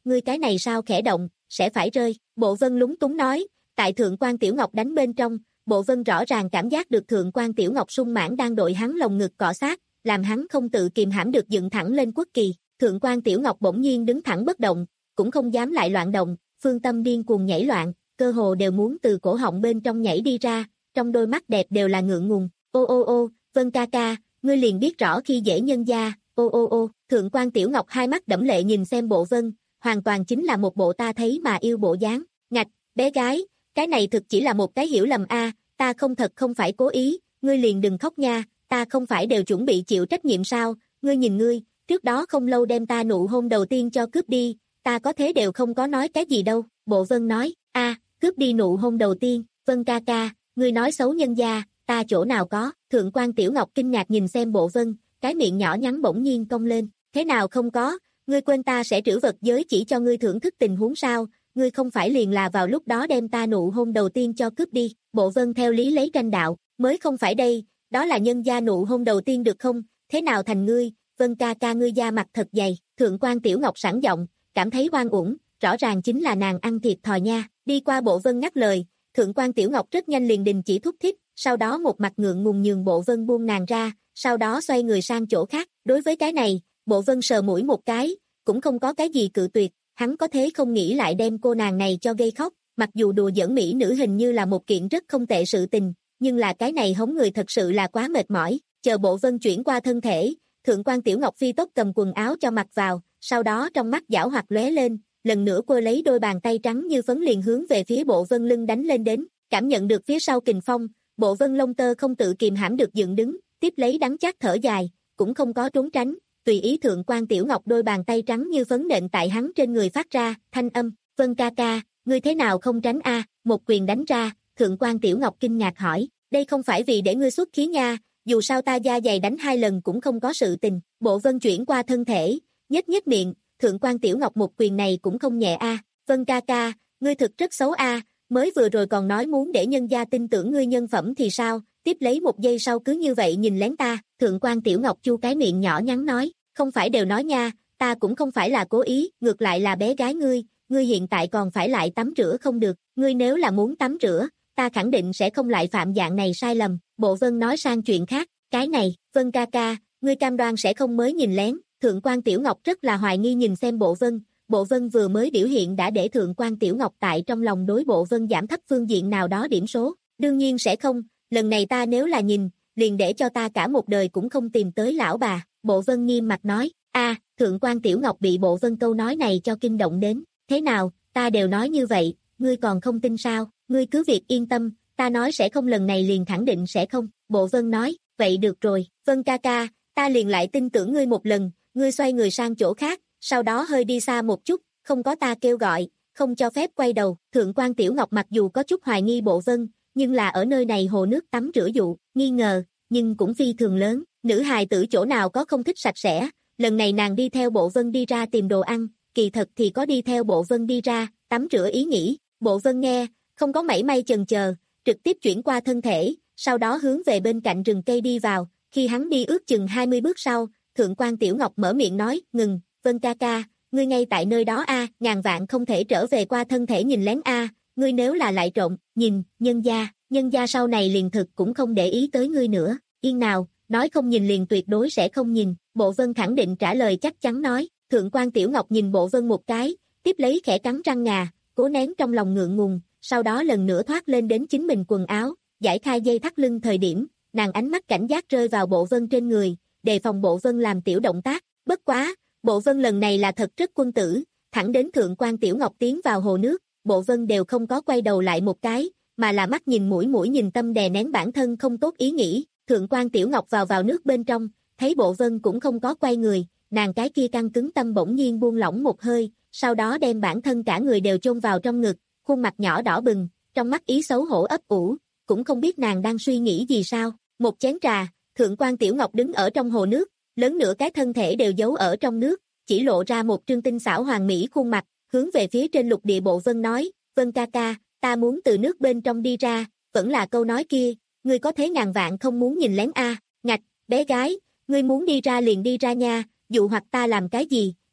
ngươi cái này sao khẽ động, sẽ phải rơi, Bộ Vân lúng túng nói, tại Thượng quan Tiểu Ngọc đánh bên trong, Bộ Vân rõ ràng cảm giác được Thượng quan Tiểu Ngọc sung mãn đang đội hắn lồng ngực cọ sát, làm hắn không tự kìm hãm được dựng thẳng lên quốc kỳ, Thượng quan Tiểu Ngọc bỗng nhiên đứng thẳng bất động, cũng không dám lại loạn động, phương tâm điên cuồng nhảy loạn, cơ hồ đều muốn từ cổ họng bên trong nhảy đi ra, trong đôi mắt đẹp đều là ngượng ngùng, ô ô ô, Vân ca ca, ngươi liền biết rõ khi dễ nhân gia, ô ô ô, Thượng quan Tiểu Ngọc hai mắt đẫm lệ nhìn xem Bộ Vân, hoàn toàn chính là một bộ ta thấy mà yêu bộ dáng, ngạch, bé gái, cái này thực chỉ là một cái hiểu lầm a, ta không thật không phải cố ý, ngươi liền đừng khóc nha, ta không phải đều chuẩn bị chịu trách nhiệm sao, ngươi nhìn ngươi, trước đó không lâu đem ta nụ hôn đầu tiên cho cướp đi, ta có thế đều không có nói cái gì đâu, Bộ Vân nói, a, cướp đi nụ hôn đầu tiên, Vân ca ca, ngươi nói xấu nhân gia, ta chỗ nào có, Thượng quan Tiểu Ngọc kinh ngạc nhìn xem Bộ Vân, cái miệng nhỏ nhắn bỗng nhiên cong lên, thế nào không có, ngươi quên ta sẽ trữ vật giới chỉ cho ngươi thưởng thức tình huống sao, ngươi không phải liền là vào lúc đó đem ta nụ hôn đầu tiên cho cướp đi, Bộ Vân theo lý lấy tranh đạo, mới không phải đây, đó là nhân gia nụ hôn đầu tiên được không, thế nào thành ngươi, Vân ca ca ngươi da mặt thật dày, Thượng quan Tiểu Ngọc sẵn giọng, cảm thấy oan uổng, rõ ràng chính là nàng ăn thiệt thòi nha, đi qua Bộ Vân ngắt lời, Thượng quan Tiểu Ngọc rất nhanh liền đình chỉ thúc thích, sau đó một mặt ngượng ngùng nhường Bộ Vân buông nàng ra, sau đó xoay người sang chỗ khác, đối với cái này, Bộ Vân sờ mũi một cái, cũng không có cái gì cự tuyệt, hắn có thế không nghĩ lại đem cô nàng này cho gây khóc, mặc dù đùa giỡn mỹ nữ hình như là một kiện rất không tệ sự tình, nhưng là cái này hống người thật sự là quá mệt mỏi, chờ Bộ Vân chuyển qua thân thể, Thượng quan Tiểu Ngọc phi tốc cầm quần áo cho mặc vào, sau đó trong mắt giảo hoạt lóe lên, lần nữa cô lấy đôi bàn tay trắng như phấn liền hướng về phía Bộ Vân lưng đánh lên đến, cảm nhận được phía sau kình phong, Bộ Vân lông tơ không tự kìm hãm được dựng đứng, tiếp lấy đắng chát thở dài, cũng không có trốn tránh, tùy ý Thượng quan Tiểu Ngọc đôi bàn tay trắng như phấn nện tại hắn trên người phát ra, thanh âm, Vân ca ca, ngươi thế nào không tránh a? Một quyền đánh ra, Thượng quan Tiểu Ngọc kinh ngạc hỏi, đây không phải vì để ngươi xuất khí nha, dù sao ta da dày đánh hai lần cũng không có sự tình, Bộ Vân chuyển qua thân thể, nhếch nhếch miệng, Thượng quan Tiểu Ngọc một quyền này cũng không nhẹ a, Vân ca ca, ngươi thực rất xấu a, mới vừa rồi còn nói muốn để nhân gia tin tưởng ngươi nhân phẩm thì sao, tiếp lấy một giây sau cứ như vậy nhìn lén ta, Thượng quan Tiểu Ngọc chu cái miệng nhỏ nhắn nói, không phải đều nói nha, ta cũng không phải là cố ý, ngược lại là bé gái ngươi, ngươi hiện tại còn phải lại tắm rửa không được, ngươi nếu là muốn tắm rửa, ta khẳng định sẽ không lại phạm dạng này sai lầm, Bộ Vân nói sang chuyện khác, cái này, Vân ca ca, ngươi cam đoan sẽ không mới nhìn lén, Thượng quan Tiểu Ngọc rất là hoài nghi nhìn xem Bộ Vân, Bộ Vân vừa mới biểu hiện đã để Thượng quan Tiểu Ngọc tại trong lòng đối Bộ Vân giảm thấp phương diện nào đó điểm số, đương nhiên sẽ không, lần này ta nếu là nhìn, liền để cho ta cả một đời cũng không tìm tới lão bà, Bộ Vân nghiêm mặt nói, a, Thượng quan Tiểu Ngọc bị Bộ Vân câu nói này cho kinh động đến, thế nào, ta đều nói như vậy, ngươi còn không tin sao, ngươi cứ việc yên tâm, ta nói sẽ không lần này liền khẳng định sẽ không, Bộ Vân nói, vậy được rồi, Vân ca ca, ta liền lại tin tưởng ngươi một lần, ngươi xoay người sang chỗ khác, sau đó hơi đi xa một chút, không có ta kêu gọi, không cho phép quay đầu, Thượng quan Tiểu Ngọc mặc dù có chút hoài nghi Bộ Vân, nhưng là ở nơi này hồ nước tắm rửa dụ, nghi ngờ, nhưng cũng phi thường lớn, nữ hài tử chỗ nào có không thích sạch sẽ, lần này nàng đi theo Bộ Vân đi ra tìm đồ ăn, kỳ thật thì có đi theo Bộ Vân đi ra, tắm rửa ý nghĩ, Bộ Vân nghe, không có mảy may chần chờ, trực tiếp chuyển qua thân thể, sau đó hướng về bên cạnh rừng cây đi vào, khi hắn đi ước chừng hai mươi bước sau, Thượng quan Tiểu Ngọc mở miệng nói, ngừng, Vân ca ca, ngươi ngay tại nơi đó a, ngàn vạn không thể trở về qua thân thể nhìn lén a, ngươi nếu là lại trộm, nhìn, nhân gia, nhân gia sau này liền thực cũng không để ý tới ngươi nữa, yên nào, nói không nhìn liền tuyệt đối sẽ không nhìn, Bộ Vân khẳng định trả lời chắc chắn nói, Thượng quan Tiểu Ngọc nhìn Bộ Vân một cái, tiếp lấy khẽ cắn răng ngà, cố nén trong lòng ngượng ngùng, sau đó lần nữa thoát lên đến chính mình quần áo, giải khai dây thắt lưng thời điểm, nàng ánh mắt cảnh giác rơi vào Bộ Vân trên người, đề phòng Bộ Vân làm tiểu động tác, bất quá, Bộ Vân lần này là thật rất quân tử, thẳng đến Thượng quan Tiểu Ngọc tiến vào hồ nước, Bộ Vân đều không có quay đầu lại một cái, mà là mắt nhìn mũi mũi nhìn tâm đè nén bản thân không tốt ý nghĩ, Thượng quan Tiểu Ngọc vào vào nước bên trong, thấy Bộ Vân cũng không có quay người, nàng cái kia căng cứng tâm bỗng nhiên buông lỏng một hơi, sau đó đem bản thân cả người đều chôn vào trong ngực, khuôn mặt nhỏ đỏ bừng, trong mắt ý xấu hổ ấp ủ, cũng không biết nàng đang suy nghĩ gì sao, một chén trà, Thượng quan Tiểu Ngọc đứng ở trong hồ nước, lớn nửa cái thân thể đều giấu ở trong nước, chỉ lộ ra một trương tinh xảo hoàn mỹ khuôn mặt, hướng về phía trên lục địa Bộ Vân nói, Vân ca ca, ta muốn từ nước bên trong đi ra, vẫn là câu nói kia, ngươi có thế ngàn vạn không muốn nhìn lén a, ngạch, bé gái, ngươi muốn đi ra liền đi ra nha, dụ hoặc ta làm cái gì,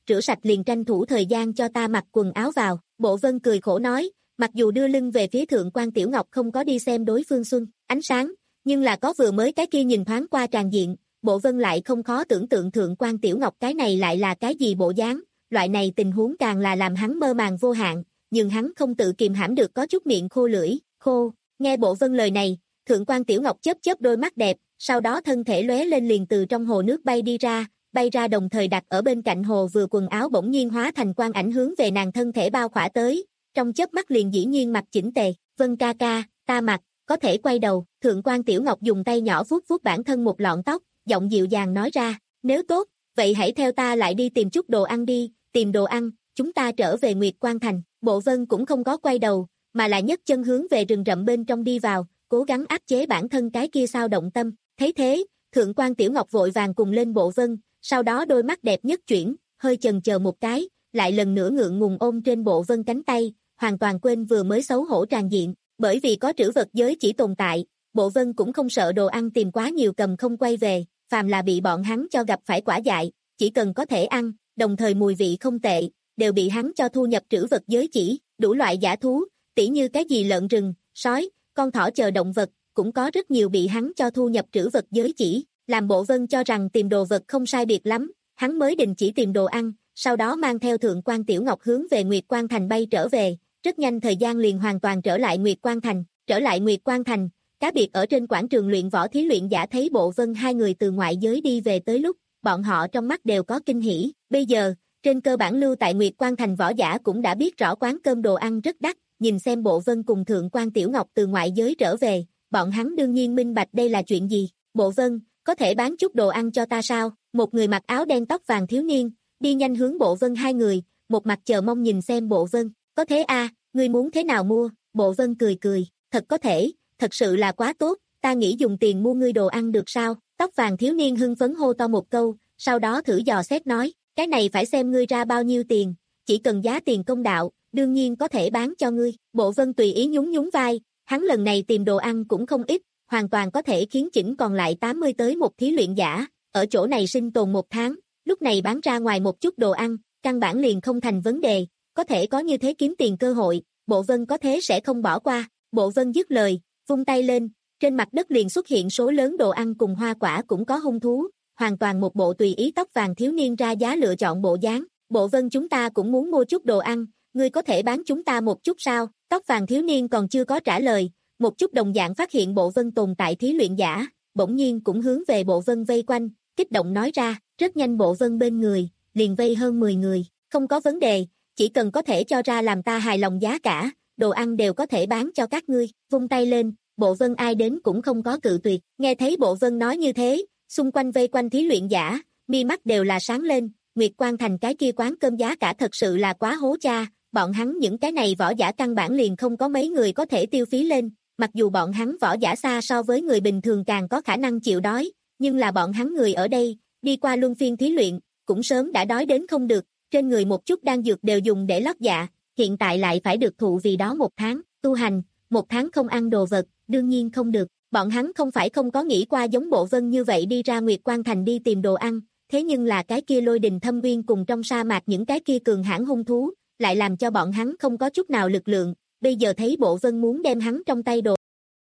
rửa sạch liền tranh thủ thời gian cho ta mặc quần áo vào. Bộ Vân cười khổ nói, mặc dù đưa lưng về phía Thượng quan Tiểu Ngọc không có đi xem đối phương xuân, ánh sáng, nhưng là có vừa mới cái kia nhìn thoáng qua tràn diện, Bộ Vân lại không khó tưởng tượng Thượng quan Tiểu Ngọc cái này lại là cái gì bộ dáng, loại này tình huống càng là làm hắn mơ màng vô hạn, nhưng hắn không tự kìm hãm được có chút miệng khô lưỡi, khô, nghe Bộ Vân lời này, Thượng quan Tiểu Ngọc chớp chớp đôi mắt đẹp, sau đó thân thể lóe lên liền từ trong hồ nước bay đi ra, bay ra đồng thời đặt ở bên cạnh hồ vừa quần áo bỗng nhiên hóa thành quang ảnh hướng về nàng thân thể bao khỏa tới, trong chớp mắt liền dĩ nhiên mặc chỉnh tề, Vân ca ca, ta mặc, có thể quay đầu, Thượng quan Tiểu Ngọc dùng tay nhỏ vuốt vuốt bản thân một lọn tóc, giọng dịu dàng nói ra, nếu tốt, vậy hãy theo ta lại đi tìm chút đồ ăn đi, tìm đồ ăn, chúng ta trở về Nguyệt Quan Thành, Bộ Vân cũng không có quay đầu, mà là nhấc chân hướng về rừng rậm bên trong đi vào, cố gắng áp chế bản thân cái kia sao động tâm, thấy thế, Thượng quan Tiểu Ngọc vội vàng cùng lên Bộ Vân, sau đó đôi mắt đẹp nhất chuyển, hơi chần chờ một cái, lại lần nữa ngượng ngùng ôm trên Bộ Vân cánh tay, hoàn toàn quên vừa mới xấu hổ tràn diện, bởi vì có trữ vật giới chỉ tồn tại, Bộ Vân cũng không sợ đồ ăn tìm quá nhiều cầm không quay về, phàm là bị bọn hắn cho gặp phải quả dại, chỉ cần có thể ăn, đồng thời mùi vị không tệ, đều bị hắn cho thu nhập trữ vật giới chỉ, đủ loại dã thú, tỉ như cái gì lợn rừng, sói, con thỏ chờ động vật, cũng có rất nhiều bị hắn cho thu nhập trữ vật giới chỉ, làm Bộ Vân cho rằng tìm đồ vật không sai biệt lắm, hắn mới đình chỉ tìm đồ ăn, sau đó mang theo Thượng quan Tiểu Ngọc hướng về Nguyệt Quan Thành bay trở về, rất nhanh thời gian liền hoàn toàn trở lại Nguyệt Quan Thành, trở lại Nguyệt Quan Thành, cá biệt ở trên quảng trường luyện võ thí luyện giả thấy Bộ Vân hai người từ ngoại giới đi về tới lúc, bọn họ trong mắt đều có kinh hỉ, bây giờ, trên cơ bản lưu tại Nguyệt Quan Thành võ giả cũng đã biết rõ quán cơm đồ ăn rất đắt, nhìn xem Bộ Vân cùng Thượng quan Tiểu Ngọc từ ngoại giới trở về, bọn hắn đương nhiên minh bạch đây là chuyện gì, Bộ Vân, có thể bán chút đồ ăn cho ta sao, một người mặc áo đen tóc vàng thiếu niên, đi nhanh hướng Bộ Vân hai người, một mặt chờ mong nhìn xem Bộ Vân, có thế a, ngươi muốn thế nào mua, Bộ Vân cười cười, thật có thể, thật sự là quá tốt, ta nghĩ dùng tiền mua ngươi đồ ăn được sao, tóc vàng thiếu niên hưng phấn hô to một câu, sau đó thử dò xét nói, cái này phải xem ngươi ra bao nhiêu tiền, chỉ cần giá tiền công đạo, đương nhiên có thể bán cho ngươi, Bộ Vân tùy ý nhún nhún vai, hắn lần này tìm đồ ăn cũng không ít, hoàn toàn có thể khiến chỉnh còn lại tám mươi tới một thí luyện giả, ở chỗ này sinh tồn một tháng, lúc này bán ra ngoài một chút đồ ăn, căn bản liền không thành vấn đề, có thể có như thế kiếm tiền cơ hội, Bộ Vân có thế sẽ không bỏ qua, Bộ Vân dứt lời, vung tay lên, trên mặt đất liền xuất hiện số lớn đồ ăn cùng hoa quả cũng có hung thú, hoàn toàn một bộ tùy ý tóc vàng thiếu niên ra giá lựa chọn bộ dáng, Bộ Vân chúng ta cũng muốn mua chút đồ ăn, ngươi có thể bán chúng ta một chút sao, tóc vàng thiếu niên còn chưa có trả lời, một chút đồng dạng phát hiện Bộ Vân tồn tại thí luyện giả, bỗng nhiên cũng hướng về Bộ Vân vây quanh, kích động nói ra, rất nhanh Bộ Vân bên người, liền vây hơn mười người, không có vấn đề, chỉ cần có thể cho ra làm ta hài lòng giá cả, đồ ăn đều có thể bán cho các ngươi, vung tay lên, Bộ Vân ai đến cũng không có cự tuyệt, nghe thấy Bộ Vân nói như thế, xung quanh vây quanh thí luyện giả, mi mắt đều là sáng lên, Nguyệt Quan Thành cái kia quán cơm giá cả thật sự là quá hố cha, bọn hắn những cái này võ giả căn bản liền không có mấy người có thể tiêu phí lên, mặc dù bọn hắn võ giả xa so với người bình thường càng có khả năng chịu đói, nhưng là bọn hắn người ở đây, đi qua luân phiên thí luyện, cũng sớm đã đói đến không được, trên người một chút đan dược đều dùng để lót dạ, hiện tại lại phải được thụ vì đó một tháng, tu hành, một tháng không ăn đồ vật, đương nhiên không được, bọn hắn không phải không có nghĩ qua giống Bộ Vân như vậy đi ra Nguyệt Quan Thành đi tìm đồ ăn, thế nhưng là cái kia lôi đình thâm uyên cùng trong sa mạc những cái kia cường hãn hung thú, lại làm cho bọn hắn không có chút nào lực lượng, bây giờ thấy Bộ Vân muốn đem hắn trong tay đồ.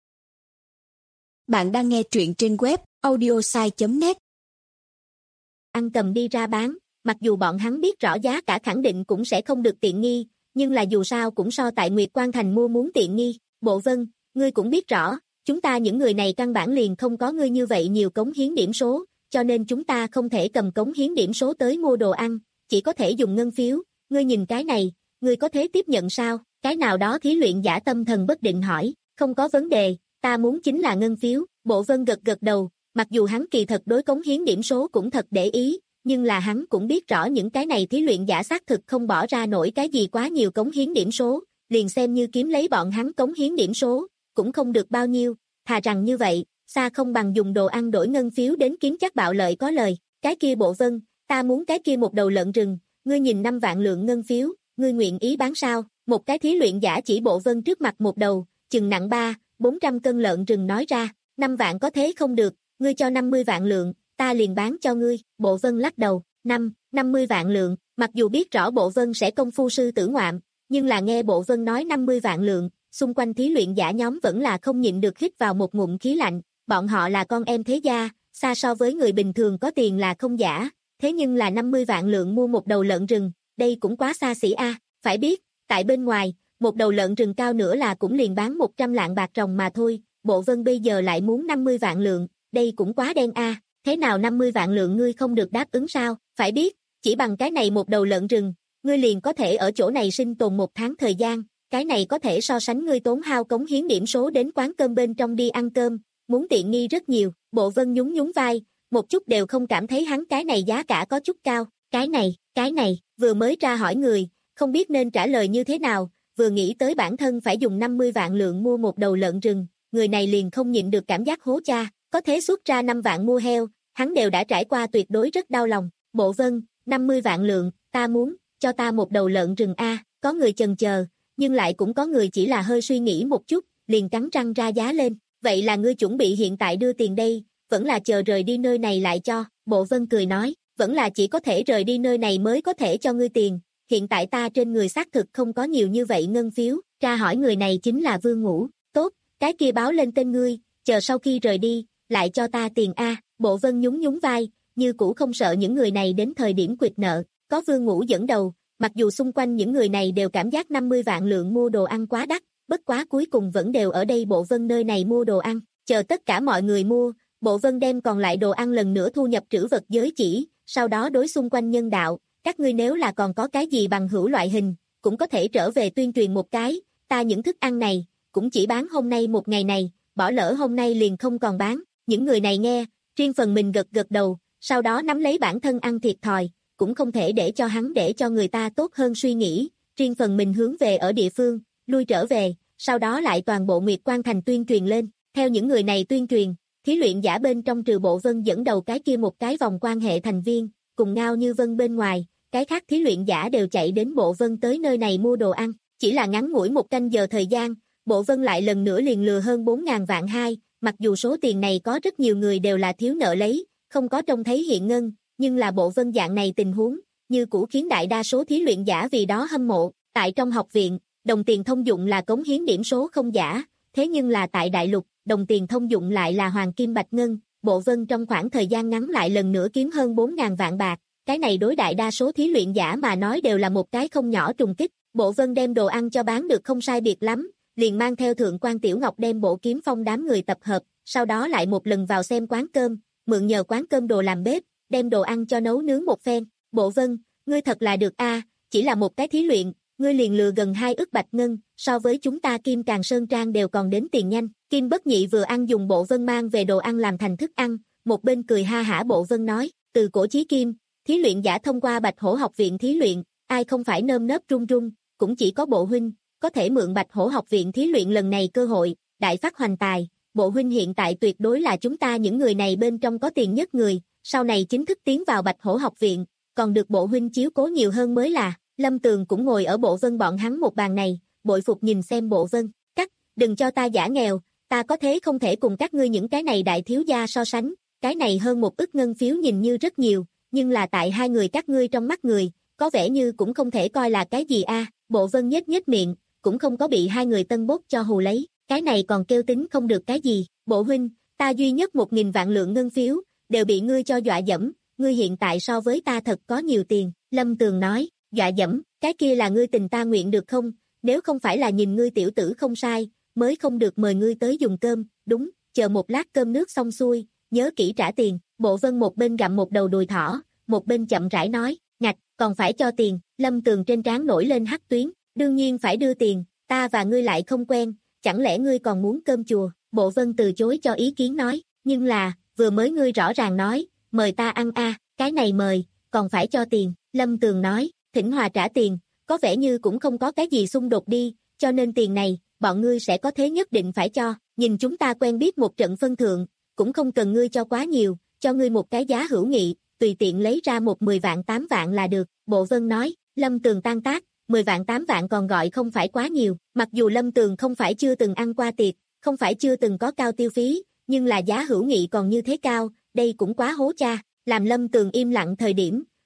Bạn đang nghe truyện trên web audiosai chấm net.
Ăn cầm đi ra bán, mặc dù bọn hắn biết rõ giá cả khẳng định cũng sẽ không được tiện nghi, nhưng là dù sao cũng so tại Nguyệt Quan Thành mua muốn tiện nghi, Bộ Vân, ngươi cũng biết rõ, chúng ta những người này căn bản liền không có ngươi như vậy nhiều cống hiến điểm số, cho nên chúng ta không thể cầm cống hiến điểm số tới mua đồ ăn, chỉ có thể dùng ngân phiếu, ngươi nhìn cái này, ngươi có thể tiếp nhận sao? Cái nào đó thí luyện giả tâm thần bất định hỏi, không có vấn đề, ta muốn chính là ngân phiếu, Bộ Vân gật gật đầu, mặc dù hắn kỳ thật đối cống hiến điểm số cũng thật để ý, nhưng là hắn cũng biết rõ những cái này thí luyện giả xác thực không bỏ ra nổi cái gì quá nhiều cống hiến điểm số, liền xem như kiếm lấy bọn hắn cống hiến điểm số, cũng không được bao nhiêu, thà rằng như vậy, xa không bằng dùng đồ ăn đổi ngân phiếu đến kiếm chắc bạo lợi có lời, cái kia Bộ Vân, ta muốn cái kia một đầu lợn rừng, ngươi nhìn năm vạn lượng ngân phiếu, ngươi nguyện ý bán sao? Một cái thí luyện giả chỉ Bộ Vân trước mặt một đầu, chừng nặng ba, bốn trăm cân lợn rừng nói ra, năm vạn có thế không được, ngươi cho năm mươi vạn lượng, ta liền bán cho ngươi, Bộ Vân lắc đầu, năm, năm mươi vạn lượng, mặc dù biết rõ Bộ Vân sẽ công phu sư tử ngoạm, nhưng là nghe Bộ Vân nói năm mươi vạn lượng, xung quanh thí luyện giả nhóm vẫn là không nhịn được hít vào một ngụm khí lạnh, bọn họ là con em thế gia, xa so với người bình thường có tiền là không giả, thế nhưng là năm mươi vạn lượng mua một đầu lợn rừng, đây cũng quá xa xỉ a, phải biết, tại bên ngoài, một đầu lợn rừng cao nữa là cũng liền bán một trăm lạng bạc ròng mà thôi, Bộ Vân bây giờ lại muốn năm mươi vạn lượng, đây cũng quá đen a, thế nào năm mươi vạn lượng ngươi không được đáp ứng sao, phải biết, chỉ bằng cái này một đầu lợn rừng, ngươi liền có thể ở chỗ này sinh tồn một tháng thời gian, cái này có thể so sánh ngươi tốn hao cống hiến điểm số đến quán cơm bên trong đi ăn cơm, muốn tiện nghi rất nhiều, Bộ Vân nhún nhún vai, một chút đều không cảm thấy hắn cái này giá cả có chút cao, cái này, cái này, vừa mới ra hỏi người, không biết nên trả lời như thế nào, vừa nghĩ tới bản thân phải dùng năm mươi vạn lượng mua một đầu lợn rừng, người này liền không nhịn được cảm giác hố cha, có thế xuất ra năm vạn mua heo, hắn đều đã trải qua tuyệt đối rất đau lòng, Bộ Vân, năm mươi vạn lượng, ta muốn, cho ta một đầu lợn rừng a, có người chần chờ, nhưng lại cũng có người chỉ là hơi suy nghĩ một chút, liền cắn răng ra giá lên, vậy là ngươi chuẩn bị hiện tại đưa tiền đây, vẫn là chờ rời đi nơi này lại cho, Bộ Vân cười nói, vẫn là chỉ có thể rời đi nơi này mới có thể cho ngươi tiền, hiện tại ta trên người xác thực không có nhiều như vậy ngân phiếu, ra hỏi người này chính là Vương Ngũ, tốt, cái kia báo lên tên ngươi, chờ sau khi rời đi, lại cho ta tiền a, Bộ Vân nhún nhún vai, như cũ không sợ những người này đến thời điểm quỵt nợ, có Vương Ngũ dẫn đầu, mặc dù xung quanh những người này đều cảm giác năm mươi vạn lượng mua đồ ăn quá đắt, bất quá cuối cùng vẫn đều ở đây Bộ Vân nơi này mua đồ ăn, chờ tất cả mọi người mua, Bộ Vân đem còn lại đồ ăn lần nữa thu nhập trữ vật giới chỉ, sau đó đối xung quanh nhân đạo, các ngươi nếu là còn có cái gì bằng hữu loại hình, cũng có thể trở về tuyên truyền một cái, ta những thức ăn này, cũng chỉ bán hôm nay một ngày này, bỏ lỡ hôm nay liền không còn bán, những người này nghe, riêng phần mình gật gật đầu, sau đó nắm lấy bản thân ăn thiệt thòi, cũng không thể để cho hắn để cho người ta tốt hơn suy nghĩ, riêng phần mình hướng về ở địa phương, lui trở về, sau đó lại toàn bộ Nguyệt Quan Thành tuyên truyền lên, theo những người này tuyên truyền, thí luyện giả bên trong trừ Bộ Vân dẫn đầu cái kia một cái vòng quan hệ thành viên, cùng Ngao Như Vân bên ngoài, cái khác thí luyện giả đều chạy đến Bộ Vân tới nơi này mua đồ ăn, chỉ là ngắn ngủi một canh giờ thời gian, Bộ Vân lại lần nữa liền lừa hơn bốn ngàn vạn hai, mặc dù số tiền này có rất nhiều người đều là thiếu nợ lấy, không có trông thấy hiện ngân, nhưng là Bộ Vân dạng này tình huống, như cũ khiến đại đa số thí luyện giả vì đó hâm mộ, tại trong học viện, đồng tiền thông dụng là cống hiến điểm số không giả, thế nhưng là tại đại lục, đồng tiền thông dụng lại là hoàng kim bạch ngân, Bộ Vân trong khoảng thời gian ngắn lại lần nữa kiếm hơn bốn ngàn vạn bạc, cái này đối đại đa số thí luyện giả mà nói đều là một cái không nhỏ trùng kích, Bộ Vân đem đồ ăn cho bán được không sai biệt lắm, liền mang theo Thượng quan Tiểu Ngọc đem Bộ Kiếm Phong đám người tập hợp, sau đó lại một lần vào xem quán cơm, mượn nhờ quán cơm đồ làm bếp, đem đồ ăn cho nấu nướng một phen, Bộ Vân, ngươi thật là được a, chỉ là một cái thí luyện, ngươi liền lừa gần hai ức bạch ngân, so với chúng ta Kim Càn Sơn Trang đều còn đến tiền nhanh, Kim Bất Nhị vừa ăn dùng Bộ Vân mang về đồ ăn làm thành thức ăn, một bên cười ha hả Bộ Vân nói, từ cổ chí kim, thí luyện giả thông qua Bạch Hổ học viện thí luyện, ai không phải nơm nớp run run, cũng chỉ có Bộ huynh, có thể mượn Bạch Hổ học viện thí luyện lần này cơ hội, đại phát hoành tài, Bộ huynh hiện tại tuyệt đối là chúng ta những người này bên trong có tiền nhất người, sau này chính thức tiến vào Bạch Hổ học viện, còn được Bộ huynh chiếu cố nhiều hơn mới là, Lâm Tường cũng ngồi ở Bộ Vân bọn hắn một bàn này, bội phục nhìn xem Bộ Vân, cắt, đừng cho ta giả nghèo, ta có thế không thể cùng các ngươi những cái này đại thiếu gia so sánh, cái này hơn một ức ngân phiếu nhìn như rất nhiều, nhưng là tại hai người các ngươi trong mắt người, có vẻ như cũng không thể coi là cái gì a. Bộ Vân nhếch nhếch miệng, cũng không có bị hai người tân bốc cho hù lấy, cái này còn kêu tính không được cái gì, Bộ huynh, ta duy nhất một nghìn vạn lượng ngân phiếu, đều bị ngươi cho dọa dẫm, ngươi hiện tại so với ta thật có nhiều tiền, Lâm Tường nói, dọa dẫm, cái kia là ngươi tình ta nguyện được không, nếu không phải là nhìn ngươi tiểu tử không sai, mới không được mời ngươi tới dùng cơm, đúng, chờ một lát cơm nước xong xuôi, nhớ kỹ trả tiền, Bộ Vân một bên gặm một đầu đùi thỏ, một bên chậm rãi nói, ngạch, còn phải cho tiền, Lâm Tường trên trán nổi lên hắc tuyến, đương nhiên phải đưa tiền, ta và ngươi lại không quen, chẳng lẽ ngươi còn muốn cơm chùa, Bộ Vân từ chối cho ý kiến nói, nhưng là, vừa mới ngươi rõ ràng nói, mời ta ăn a, cái này mời, còn phải cho tiền, Lâm Tường nói, Thỉnh Hòa trả tiền, có vẻ như cũng không có cái gì xung đột đi, cho nên tiền này, bọn ngươi sẽ có thế nhất định phải cho, nhìn chúng ta quen biết một trận phân thượng, cũng không cần ngươi cho quá nhiều, cho ngươi một cái giá hữu nghị, tùy tiện lấy ra một mười vạn tám vạn là được, Bộ Vân nói, Lâm Tường tan tác, mười vạn tám vạn còn gọi không phải quá nhiều, mặc dù Lâm Tường không phải chưa từng ăn qua tiệc, không phải chưa từng có cao tiêu phí, nhưng là giá hữu nghị còn như thế cao, đây cũng quá hố cha, làm Lâm Tường im lặng thời điểm,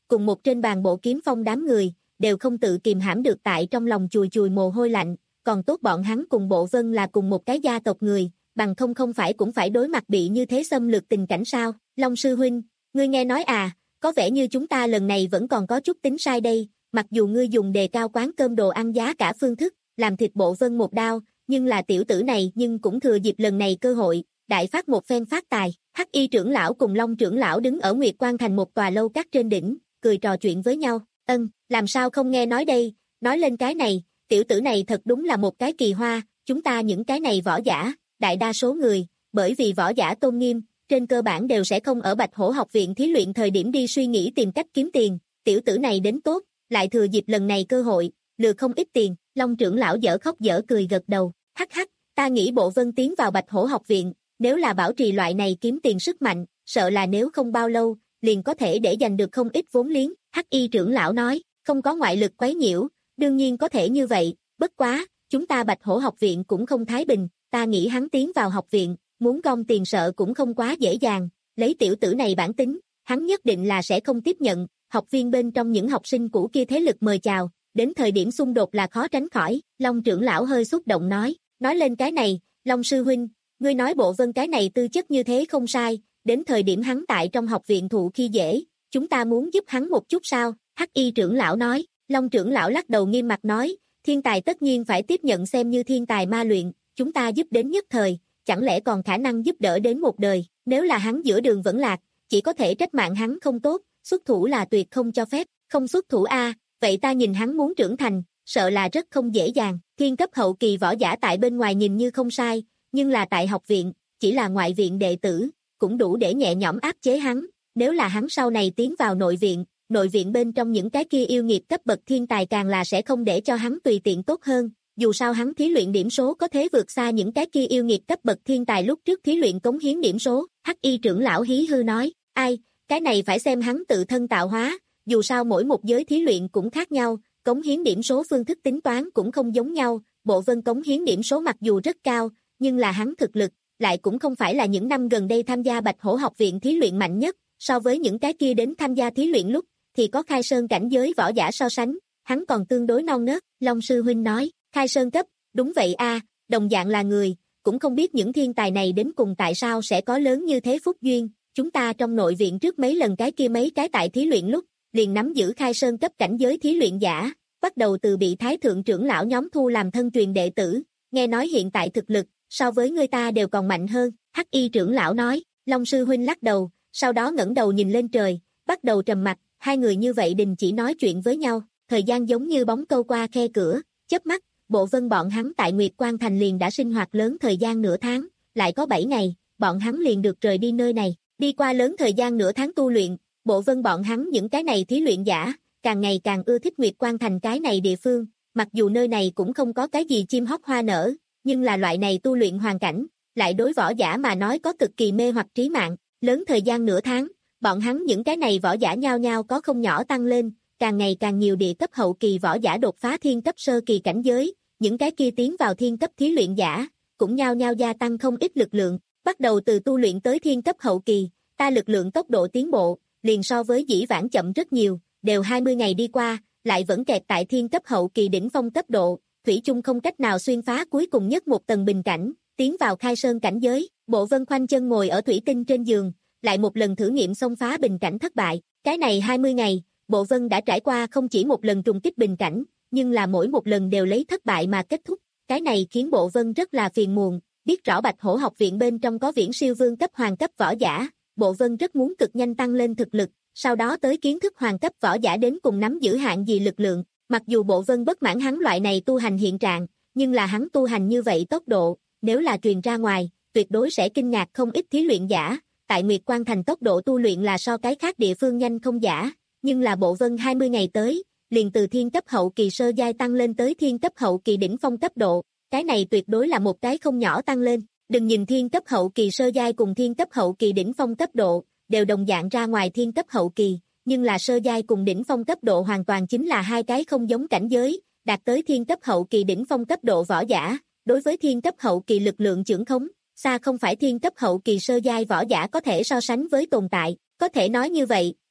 cùng một trên bàn bộ kiếm phong đám người, đều không tự kìm hãm được tại trong lòng chùi chùi mồ hôi lạnh, còn tốt bọn hắn cùng Bộ Vân là cùng một cái gia tộc người, bằng không không phải cũng phải đối mặt bị như thế xâm lược tình cảnh sao. Long sư huynh, ngươi nghe nói à, có vẻ như chúng ta lần này vẫn còn có chút tính sai đây, mặc dù ngươi dùng đề cao quán cơm đồ ăn giá cả phương thức, làm thịt Bộ Vân một đao, nhưng là tiểu tử này nhưng cũng thừa dịp lần này cơ hội, đại phát một phen phát tài. Hắc Y trưởng lão cùng Long trưởng lão đứng ở Nguyệt Quan thành một tòa lâu các trên đỉnh, cười trò chuyện với nhau. Ân, làm sao không nghe nói đây, nói lên cái này, tiểu tử này thật đúng là một cái kỳ hoa, chúng ta những cái này võ giả, đại đa số người, bởi vì võ giả tôn nghiêm, trên cơ bản đều sẽ không ở Bạch Hổ học viện thí luyện thời điểm đi suy nghĩ tìm cách kiếm tiền, tiểu tử này đến tốt, lại thừa dịp lần này cơ hội, lừa không ít tiền. Long trưởng lão dở khóc dở cười gật đầu, hắc hắc, ta nghĩ Bộ Vân tiến vào Bạch Hổ học viện, nếu là bảo trì loại này kiếm tiền sức mạnh, sợ là nếu không bao lâu, liền có thể để giành được không ít vốn liếng. Hắc Y trưởng lão nói, không có ngoại lực quấy nhiễu, đương nhiên có thể như vậy, bất quá, chúng ta Bạch Hổ học viện cũng không thái bình, ta nghĩ hắn tiến vào học viện, muốn gom tiền sợ cũng không quá dễ dàng, lấy tiểu tử này bản tính, hắn nhất định là sẽ không tiếp nhận, học viên bên trong những học sinh cũ kia thế lực mời chào, đến thời điểm xung đột là khó tránh khỏi. Long trưởng lão hơi xúc động nói, nói lên cái này, Long sư huynh, ngươi nói Bộ Vân cái này tư chất như thế không sai, đến thời điểm hắn tại trong học viện thụ khi dễ, chúng ta muốn giúp hắn một chút sao? Hắc Y trưởng lão nói. Long trưởng lão lắc đầu nghiêm mặt nói, thiên tài tất nhiên phải tiếp nhận xem như thiên tài ma luyện, chúng ta giúp đến nhất thời, chẳng lẽ còn khả năng giúp đỡ đến một đời, nếu là hắn giữa đường vẫn lạc, chỉ có thể trách mạng hắn không tốt, xuất thủ là tuyệt không cho phép, không xuất thủ a, vậy ta nhìn hắn muốn trưởng thành, sợ là rất không dễ dàng. Thiên cấp hậu kỳ võ giả tại bên ngoài nhìn như không sai, nhưng là tại học viện, chỉ là ngoại viện đệ tử, cũng đủ để nhẹ nhõm áp chế hắn, nếu là hắn sau này tiến vào nội viện, nội viện bên trong những cái kia yêu nghiệt cấp bậc thiên tài càng là sẽ không để cho hắn tùy tiện tốt hơn, dù sao hắn thí luyện điểm số có thể vượt xa những cái kia yêu nghiệt cấp bậc thiên tài lúc trước thí luyện cống hiến điểm số. Hắc Y trưởng lão hí hư nói, ai, cái này phải xem hắn tự thân tạo hóa, dù sao mỗi một giới thí luyện cũng khác nhau, cống hiến điểm số phương thức tính toán cũng không giống nhau, Bộ Vân cống hiến điểm số mặc dù rất cao, nhưng là hắn thực lực, lại cũng không phải là những năm gần đây tham gia Bạch Hổ học viện thí luyện mạnh nhất, so với những cái kia đến tham gia thí luyện lúc, thì có khai sơn cảnh giới võ giả so sánh, hắn còn tương đối non nớt. Long sư huynh nói, khai sơn cấp, đúng vậy a, đồng dạng là người, cũng không biết những thiên tài này đến cùng tại sao sẽ có lớn như thế phúc duyên, chúng ta trong nội viện trước mấy lần cái kia mấy cái tại thí luyện lúc, liền nắm giữ khai sơn cấp cảnh giới thí luyện giả, bắt đầu từ bị thái thượng trưởng lão nhóm thu làm thân truyền đệ tử, nghe nói hiện tại thực lực, so với người ta đều còn mạnh hơn. Hắc Y trưởng lão nói. Long sư huynh lắc đầu, sau đó ngẩng đầu nhìn lên trời, bắt đầu trầm mặc, hai người như vậy đình chỉ nói chuyện với nhau, thời gian giống như bóng câu qua khe cửa, chớp mắt, Bộ Vân bọn hắn tại Nguyệt Quan thành liền đã sinh hoạt lớn thời gian nửa tháng, lại có bảy ngày, bọn hắn liền được rời đi nơi này, đi qua lớn thời gian nửa tháng tu luyện, Bộ Vân bọn hắn những cái này thí luyện giả, càng ngày càng ưa thích Nguyệt Quan thành cái này địa phương, mặc dù nơi này cũng không có cái gì chim hót hoa nở, nhưng là loại này tu luyện hoàn cảnh, lại đối võ giả mà nói có cực kỳ mê hoặc trí mạng, lớn thời gian nửa tháng, bọn hắn những cái này võ giả nhao nhao có không nhỏ tăng lên, càng ngày càng nhiều địa cấp hậu kỳ võ giả đột phá thiên cấp sơ kỳ cảnh giới, những cái kia tiến vào thiên cấp thí luyện giả, cũng nhao nhao gia tăng không ít lực lượng, bắt đầu từ tu luyện tới thiên cấp hậu kỳ, ta lực lượng tốc độ tiến bộ, liền so với dĩ vãng chậm rất nhiều, đều hai mươi ngày đi qua, lại vẫn kẹt tại thiên cấp hậu kỳ đỉnh phong cấp độ, thủy chung không cách nào xuyên phá cuối cùng nhất một tầng bình cảnh, tiến vào khai sơn cảnh giới. Bộ Vân khoanh chân ngồi ở thủy tinh trên giường, lại một lần thử nghiệm xông phá bình cảnh thất bại, cái này hai mươi ngày, Bộ Vân đã trải qua không chỉ một lần trùng kích bình cảnh, nhưng là mỗi một lần đều lấy thất bại mà kết thúc, cái này khiến Bộ Vân rất là phiền muộn, biết rõ Bạch Hổ học viện bên trong có viễn siêu vương cấp hoàng cấp võ giả, Bộ Vân rất muốn cực nhanh tăng lên thực lực, sau đó tới kiến thức hoàng cấp võ giả đến cùng nắm giữ hạng gì lực lượng, mặc dù Bộ Vân bất mãn hắn loại này tu hành hiện trạng, nhưng là hắn tu hành như vậy tốc độ, nếu là truyền ra ngoài, tuyệt đối sẽ kinh ngạc không ít thí luyện giả, tại Nguyệt Quan thành tốc độ tu luyện là so cái khác địa phương nhanh không giả, nhưng là Bộ Vân hai mươi ngày tới, liền từ thiên cấp hậu kỳ sơ giai tăng lên tới thiên cấp hậu kỳ đỉnh phong cấp độ, cái này tuyệt đối là một cái không nhỏ tăng lên, đừng nhìn thiên cấp hậu kỳ sơ giai cùng thiên cấp hậu kỳ đỉnh phong cấp độ, đều đồng dạng ra ngoài thiên cấp hậu kỳ, nhưng là sơ giai cùng đỉnh phong cấp độ hoàn toàn chính là hai cái không giống cảnh giới, đạt tới thiên cấp hậu kỳ đỉnh phong cấp độ võ giả, đối với thiên cấp hậu kỳ lực lượng chưởng khống, xa không phải thiên cấp hậu kỳ sơ giai võ giả có thể so sánh với tồn tại, có thể nói như vậy,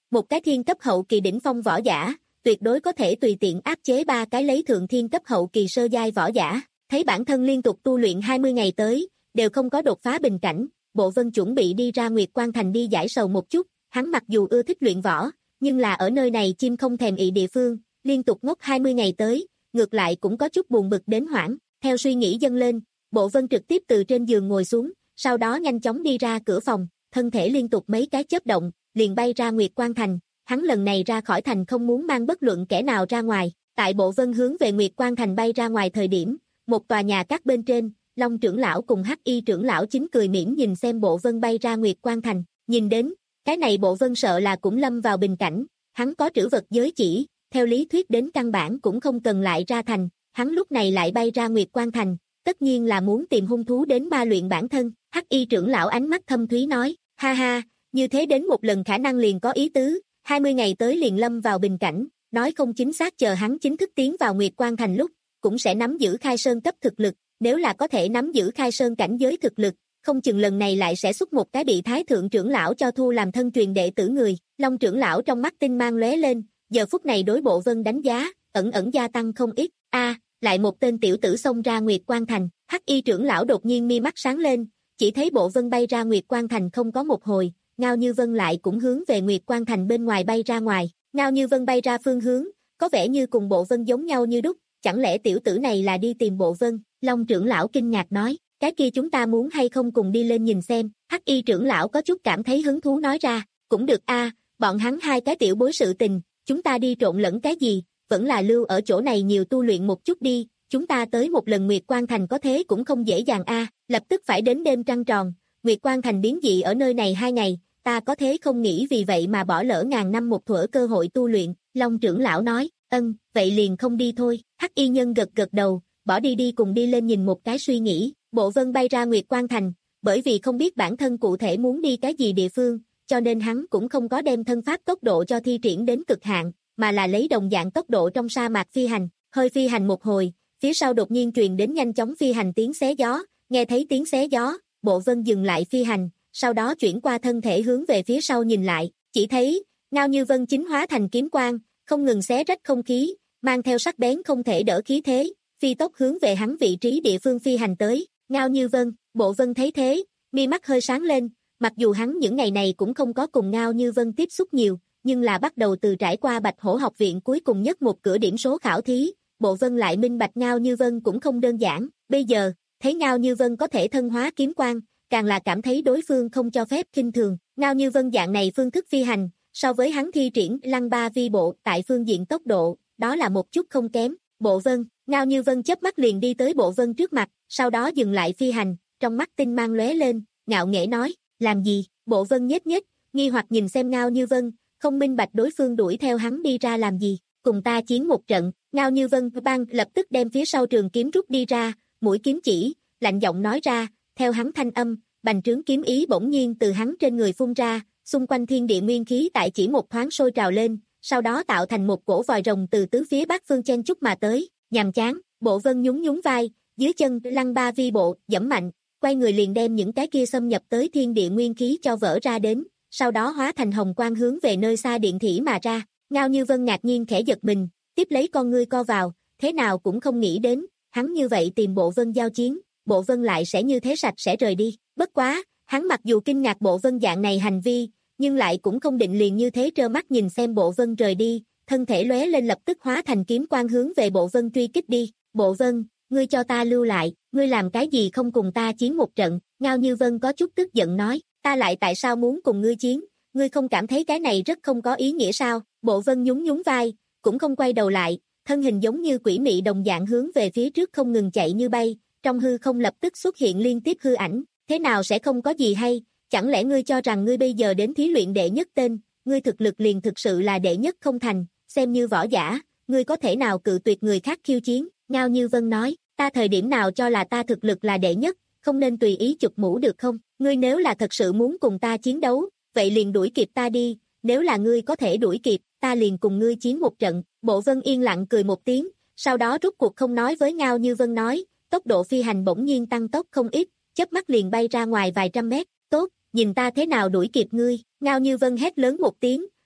một cái thiên cấp hậu kỳ đỉnh phong võ giả, tuyệt đối có thể tùy tiện áp chế ba cái lấy thượng thiên cấp hậu kỳ sơ giai võ giả. Thấy bản thân liên tục tu luyện hai mươi ngày tới, đều không có đột phá bình cảnh, Bộ Vân chuẩn bị đi ra Nguyệt Quan Thành đi giải sầu một chút, hắn mặc dù ưa thích luyện võ, nhưng là ở nơi này chim không thèm ị địa phương, liên tục ngốc hai mươi ngày tới, ngược lại cũng có chút buồn bực đến hoảng, theo suy nghĩ dâng lên, Bộ Vân trực tiếp từ trên giường ngồi xuống, sau đó nhanh chóng đi ra cửa phòng, thân thể liên tục mấy cái chớp động, liền bay ra Nguyệt Quan Thành, hắn lần này ra khỏi thành không muốn mang bất luận kẻ nào ra ngoài, tại Bộ Vân hướng về Nguyệt Quan Thành bay ra ngoài thời điểm, một tòa nhà các bên trên, Long trưởng lão cùng Hắc Y trưởng lão chính cười mỉm nhìn xem Bộ Vân bay ra Nguyệt Quan Thành, nhìn đến, cái này Bộ Vân sợ là cũng lâm vào bình cảnh, hắn có trữ vật giới chỉ, theo lý thuyết đến căn bản cũng không cần lại ra thành, hắn lúc này lại bay ra Nguyệt Quan Thành, tất nhiên là muốn tìm hung thú đến ma luyện bản thân, Hắc Y trưởng lão ánh mắt thâm thúy nói, ha ha, như thế đến một lần khả năng liền có ý tứ, hai mươi ngày tới liền lâm vào bình cảnh, nói không chính xác chờ hắn chính thức tiến vào Nguyệt Quan Thành lúc, cũng sẽ nắm giữ khai sơn cấp thực lực, nếu là có thể nắm giữ khai sơn cảnh giới thực lực, không chừng lần này lại sẽ xuất một cái bị thái thượng trưởng lão cho thu làm thân truyền đệ tử người, Long trưởng lão trong mắt tinh mang lóe lên, giờ phút này đối Bộ Vân đánh giá, ẩn ẩn gia tăng không ít, a lại một tên tiểu tử xông ra Nguyệt Quan Thành, Hắc Y trưởng lão đột nhiên mi mắt sáng lên, chỉ thấy Bộ Vân bay ra Nguyệt Quan Thành không có một hồi, Ngao Như Vân lại cũng hướng về Nguyệt Quan Thành bên ngoài bay ra ngoài, Ngao Như Vân bay ra phương hướng, có vẻ như cùng Bộ Vân giống nhau như đúc, chẳng lẽ tiểu tử này là đi tìm Bộ Vân, Long trưởng lão kinh ngạc nói, cái kia chúng ta muốn hay không cùng đi lên nhìn xem, Hắc Y trưởng lão có chút cảm thấy hứng thú nói ra, cũng được a, bọn hắn hai cái tiểu bối sự tình, chúng ta đi trộn lẫn cái gì, vẫn là lưu ở chỗ này nhiều tu luyện một chút đi, chúng ta tới một lần Nguyệt Quan Thành có thế cũng không dễ dàng a, lập tức phải đến đêm trăng tròn, Nguyệt Quan Thành biến dị ở nơi này hai ngày, ta có thế không nghĩ vì vậy mà bỏ lỡ ngàn năm một thuở cơ hội tu luyện, Long trưởng lão nói, ân, vậy liền không đi thôi, Hắc Y nhân gật gật đầu, bỏ đi đi cùng đi lên nhìn một cái suy nghĩ, Bộ Vân bay ra Nguyệt Quan Thành, bởi vì không biết bản thân cụ thể muốn đi cái gì địa phương, cho nên hắn cũng không có đem thân pháp tốc độ cho thi triển đến cực hạn, mà là lấy đồng dạng tốc độ trong sa mạc phi hành, hơi phi hành một hồi, phía sau đột nhiên truyền đến nhanh chóng phi hành tiếng xé gió, nghe thấy tiếng xé gió, Bộ Vân dừng lại phi hành, sau đó chuyển qua thân thể hướng về phía sau nhìn lại, chỉ thấy, Ngao Như Vân chính hóa thành kiếm quang, không ngừng xé rách không khí, mang theo sắc bén không thể đỡ khí thế, phi tốc hướng về hắn vị trí địa phương phi hành tới, Ngao Như Vân, Bộ Vân thấy thế, mi mắt hơi sáng lên, mặc dù hắn những ngày này cũng không có cùng Ngao Như Vân tiếp xúc nhiều, nhưng là bắt đầu từ trải qua Bạch Hổ học viện cuối cùng nhất một cửa điểm số khảo thí, Bộ Vân lại minh bạch Ngao Như Vân cũng không đơn giản, bây giờ, thấy Ngao Như Vân có thể thân hóa kiếm quang, càng là cảm thấy đối phương không cho phép khinh thường, Ngao Như Vân dạng này phương thức phi hành, so với hắn thi triển lăng ba vi bộ tại phương diện tốc độ, đó là một chút không kém, Bộ Vân, Ngao Như Vân chớp mắt liền đi tới Bộ Vân trước mặt, sau đó dừng lại phi hành, trong mắt tinh mang lóe lên, ngạo nghễ nói, làm gì, Bộ Vân nhếch nhếch, nghi hoặc nhìn xem Ngao Như Vân, không minh bạch đối phương đuổi theo hắn đi ra làm gì, cùng ta chiến một trận, Ngao Như Vân bang lập tức đem phía sau trường kiếm rút đi ra, mũi kiếm chỉ, lạnh giọng nói ra, theo hắn thanh âm, bành trướng kiếm ý bỗng nhiên từ hắn trên người phun ra, xung quanh thiên địa nguyên khí tại chỉ một thoáng sôi trào lên, sau đó tạo thành một cổ vòi rồng từ tứ phía bát phương chen chúc mà tới, nhàm chán, Bộ Vân nhún nhún vai, dưới chân lăng ba vi bộ, dẫm mạnh, quay người liền đem những cái kia xâm nhập tới thiên địa nguyên khí cho vỡ ra đến, sau đó hóa thành hồng quang hướng về nơi xa điện thỉ mà ra, Ngao Như Vân ngạc nhiên khẽ giật mình, tiếp lấy con ngươi co vào, thế nào cũng không nghĩ đến, hắn như vậy tìm Bộ Vân giao chiến, Bộ Vân lại sẽ như thế sạch sẽ rời đi, bất quá, hắn mặc dù kinh ngạc Bộ Vân dạng này hành vi, nhưng lại cũng không định liền như thế trơ mắt nhìn xem Bộ Vân rời đi, thân thể lóe lên lập tức hóa thành kiếm quang hướng về Bộ Vân truy kích đi, Bộ Vân, ngươi cho ta lưu lại, ngươi làm cái gì không cùng ta chiến một trận, Ngao Như Vân có chút tức giận nói, ta lại tại sao muốn cùng ngươi chiến, ngươi không cảm thấy cái này rất không có ý nghĩa sao, Bộ Vân nhún nhún vai, cũng không quay đầu lại, thân hình giống như quỷ mị đồng dạng hướng về phía trước không ngừng chạy như bay, trong hư không lập tức xuất hiện liên tiếp hư ảnh, thế nào sẽ không có gì hay, chẳng lẽ ngươi cho rằng ngươi bây giờ đến thí luyện đệ nhất tên, ngươi thực lực liền thực sự là đệ nhất không thành, xem như võ giả, ngươi có thể nào cự tuyệt người khác khiêu chiến, Ngao Như Vân nói, ta thời điểm nào cho là ta thực lực là đệ nhất, không nên tùy ý chụp mũ được không, ngươi nếu là thật sự muốn cùng ta chiến đấu, vậy liền đuổi kịp ta đi, nếu là ngươi có thể đuổi kịp, ta liền cùng ngươi chiến một trận, Bộ Vân yên lặng cười một tiếng, sau đó rút cuộc không nói với Ngao Như Vân nói, tốc độ phi hành bỗng nhiên tăng tốc không ít, chớp mắt liền bay ra ngoài vài trăm mét, tốt, nhìn ta thế nào đuổi kịp ngươi, Ngao Như Vân hét lớn một tiếng,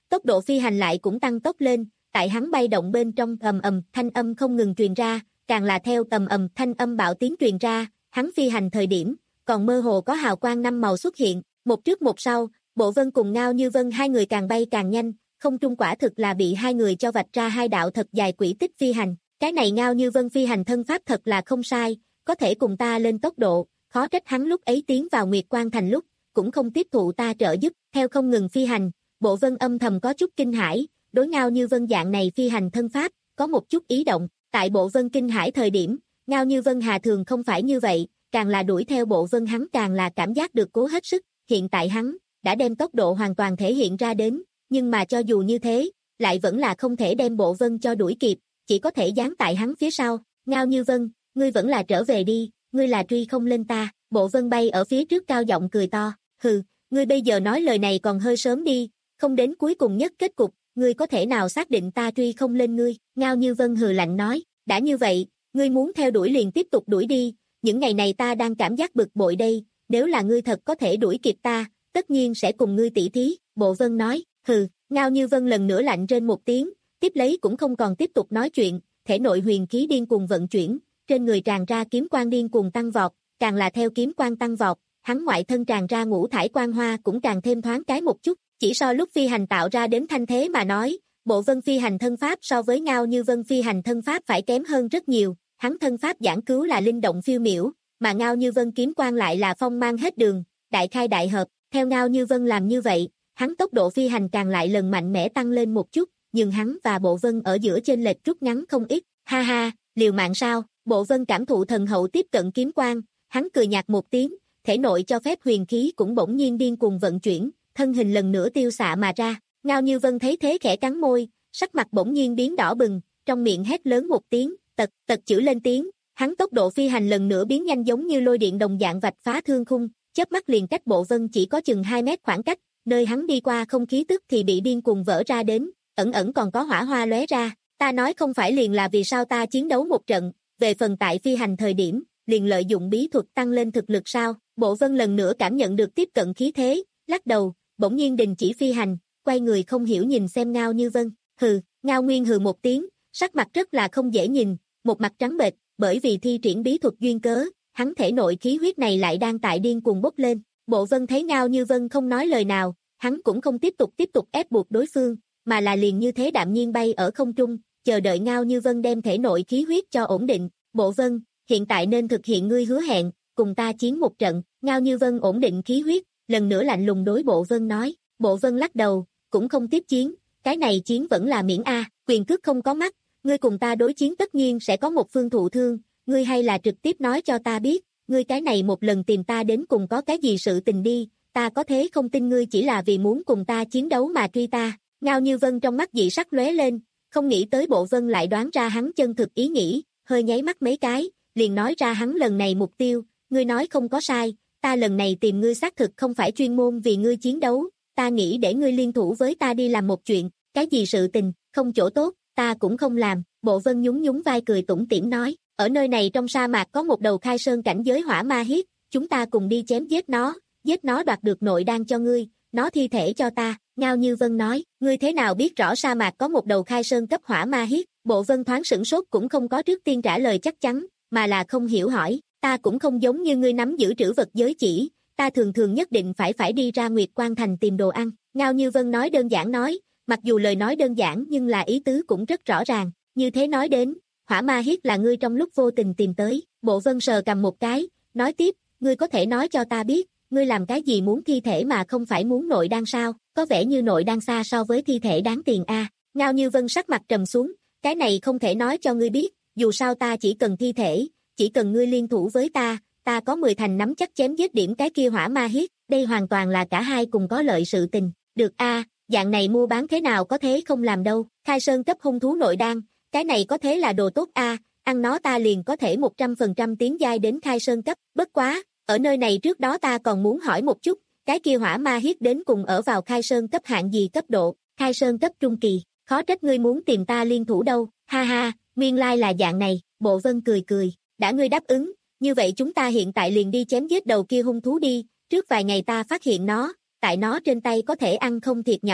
tốc độ phi hành lại cũng tăng tốc lên, tại hắn bay động bên trong ầm ầm thanh âm không ngừng truyền ra, càng là theo ầm ầm thanh âm bạo tiếng truyền ra, hắn phi hành thời điểm, còn mơ hồ có hào quang năm màu xuất hiện, một trước một sau, Bộ Vân cùng Ngao Như Vân hai người càng bay càng nhanh, không trung quả thực là bị hai người cho vạch ra hai đạo thật dài quỹ tích phi hành, cái này Ngao Như Vân phi hành thân pháp thật là không sai, có thể cùng ta lên tốc độ, khó trách hắn lúc ấy tiến vào Nguyệt Quan Thành lúc, cũng không tiếp thụ ta trợ giúp, theo không ngừng phi hành, Bộ Vân âm thầm có chút kinh hãi, đối Ngao Như Vân dạng này phi hành thân pháp, có một chút ý động, tại Bộ Vân kinh hãi thời điểm, Ngao Như Vân hà thường không phải như vậy, càng là đuổi theo Bộ Vân hắn càng là cảm giác được cố hết sức, hiện tại hắn, đã đem tốc độ hoàn toàn thể hiện ra đến, nhưng mà cho dù như thế, lại vẫn là không thể đem Bộ Vân cho đuổi kịp, chỉ có thể dán tại hắn phía sau, Ngao Như Vân, ngươi vẫn là trở về đi, ngươi là truy không lên ta, Bộ Vân bay ở phía trước cao giọng cười to, hừ, ngươi bây giờ nói lời này còn hơi sớm đi, không đến cuối cùng nhất kết cục, ngươi có thể nào xác định ta truy không lên ngươi, Ngao Như Vân hừ lạnh nói, đã như vậy, ngươi muốn theo đuổi liền tiếp tục đuổi đi, những ngày này ta đang cảm giác bực bội đây, nếu là ngươi thật có thể đuổi kịp ta, tất nhiên sẽ cùng ngươi tỉ thí, Bộ Vân nói, hừ, Ngao Như Vân lần nữa lạnh trên một tiếng, tiếp lấy cũng không còn tiếp tục nói chuyện, thể nội huyền khí điên cuồng vận chuyển, trên người tràn ra kiếm quang điên cuồng tăng vọt, càng là theo kiếm quang tăng vọt, hắn ngoại thân tràn ra ngũ thải quang hoa cũng càng thêm thoáng cái một chút, chỉ so lúc phi hành tạo ra đến thanh thế mà nói, Bộ Vân phi hành thân pháp so với Ngao Như Vân phi hành thân pháp phải kém hơn rất nhiều, hắn thân pháp giảng cứu là linh động phiêu miểu, mà Ngao Như Vân kiếm quang lại là phong mang hết đường, đại khai đại hợp, theo Ngao Như Vân làm như vậy, hắn tốc độ phi hành càng lại lần mạnh mẽ tăng lên một chút, nhưng hắn và Bộ Vân ở giữa chênh lệch rút ngắn không ít, ha ha, liều mạng sao, Bộ Vân cảm thụ thần hậu tiếp cận kiếm quang, hắn cười nhạt một tiếng, thể nội cho phép huyền khí cũng bỗng nhiên điên cuồng vận chuyển, thân hình lần nữa tiêu xạ mà ra, Ngao Như Vân thấy thế khẽ cắn môi, sắc mặt bỗng nhiên biến đỏ bừng, trong miệng hét lớn một tiếng, tật, tật chữ lên tiếng, hắn tốc độ phi hành lần nữa biến nhanh giống như lôi điện đồng dạng vạch phá thương khung, chớp mắt liền cách Bộ Vân chỉ có chừng hai mét khoảng cách, nơi hắn đi qua không khí tức thì bị điên cuồng vỡ ra đến, ẩn ẩn còn có hỏa hoa lóe ra, ta nói không phải liền là vì sao ta chiến đấu một trận, về phần tại phi hành thời điểm, liền lợi dụng bí thuật tăng lên thực lực sao, Bộ Vân lần nữa cảm nhận được tiếp cận khí thế, lắc đầu, bỗng nhiên đình chỉ phi hành, quay người không hiểu nhìn xem Ngao Như Vân, hừ, Ngao Nguyên hừ một tiếng, sắc mặt rất là không dễ nhìn, một mặt trắng bệch, bởi vì thi triển bí thuật duyên cớ, hắn thể nội khí huyết này lại đang tại điên cuồng bốc lên, Bộ Vân thấy Ngao Như Vân không nói lời nào, hắn cũng không tiếp tục tiếp tục ép buộc đối phương, mà là liền như thế đạm nhiên bay ở không trung, chờ đợi Ngao Như Vân đem thể nội khí huyết cho ổn định, Bộ Vân, hiện tại nên thực hiện ngươi hứa hẹn, cùng ta chiến một trận, Ngao Như Vân ổn định khí huyết, lần nữa lạnh lùng đối Bộ Vân nói, Bộ Vân lắc đầu, cũng không tiếp chiến, cái này chiến vẫn là miễn a, quyền cước không có mắt, ngươi cùng ta đối chiến tất nhiên sẽ có một phương thụ thương, ngươi hay là trực tiếp nói cho ta biết, ngươi cái này một lần tìm ta đến cùng có cái gì sự tình đi, ta có thế không tin ngươi chỉ là vì muốn cùng ta chiến đấu mà truy ta, Ngao Như Vân trong mắt dị sắc lóe lên, không nghĩ tới Bộ Vân lại đoán ra hắn chân thực ý nghĩ, hơi nháy mắt mấy cái, liền nói ra hắn lần này mục tiêu, ngươi nói không có sai, ta lần này tìm ngươi xác thực không phải chuyên môn vì ngươi chiến đấu, ta nghĩ để ngươi liên thủ với ta đi làm một chuyện, cái gì sự tình, không chỗ tốt, ta cũng không làm, Bộ Vân nhún nhún vai cười tủm tỉm nói, ở nơi này trong sa mạc có một đầu khai sơn cảnh giới hỏa ma hiết, chúng ta cùng đi chém giết nó, giết nó đoạt được nội đan cho ngươi, nó thi thể cho ta, Ngao Như Vân nói, ngươi thế nào biết rõ sa mạc có một đầu khai sơn cấp hỏa ma hiết, Bộ Vân thoáng sửng sốt cũng không có trước tiên trả lời chắc chắn, mà là không hiểu hỏi, ta cũng không giống như ngươi nắm giữ trữ vật giới chỉ, ta thường thường nhất định phải phải đi ra Nguyệt Quan Thành tìm đồ ăn, Ngao Như Vân nói đơn giản nói, mặc dù lời nói đơn giản nhưng là ý tứ cũng rất rõ ràng, như thế nói đến, hỏa ma hiết là ngươi trong lúc vô tình tìm tới, Bộ Vân sờ cầm một cái, nói tiếp, ngươi có thể nói cho ta biết, ngươi làm cái gì muốn thi thể mà không phải muốn nội đan sao, có vẻ như nội đan xa so với thi thể đáng tiền a. Ngao Như Vân sắc mặt trầm xuống, cái này không thể nói cho ngươi biết, dù sao ta chỉ cần thi thể, chỉ cần ngươi liên thủ với ta, ta có mười thành nắm chắc chém giết điểm cái kia hỏa ma hiết, đây hoàn toàn là cả hai cùng có lợi sự tình, được a, dạng này mua bán thế nào có thế không làm đâu, khai sơn cấp hung thú nội đan, cái này có thế là đồ tốt a, ăn nó ta liền có thể một trăm phần trăm tiến giai đến khai sơn cấp, bất quá, ở nơi này trước đó ta còn muốn hỏi một chút, cái kia hỏa ma hiết đến cùng ở vào khai sơn cấp hạng gì cấp độ, khai sơn cấp trung kỳ, khó trách ngươi muốn tìm ta liên thủ đâu, ha ha, nguyên lai là dạng này, Bộ Vân cười cười, đã ngươi đáp ứng, như vậy chúng ta hiện tại liền đi chém giết đầu kia hung thú đi, trước vài ngày ta phát hiện nó, tại nó trên tay có thể ăn không thiệt nhỏ,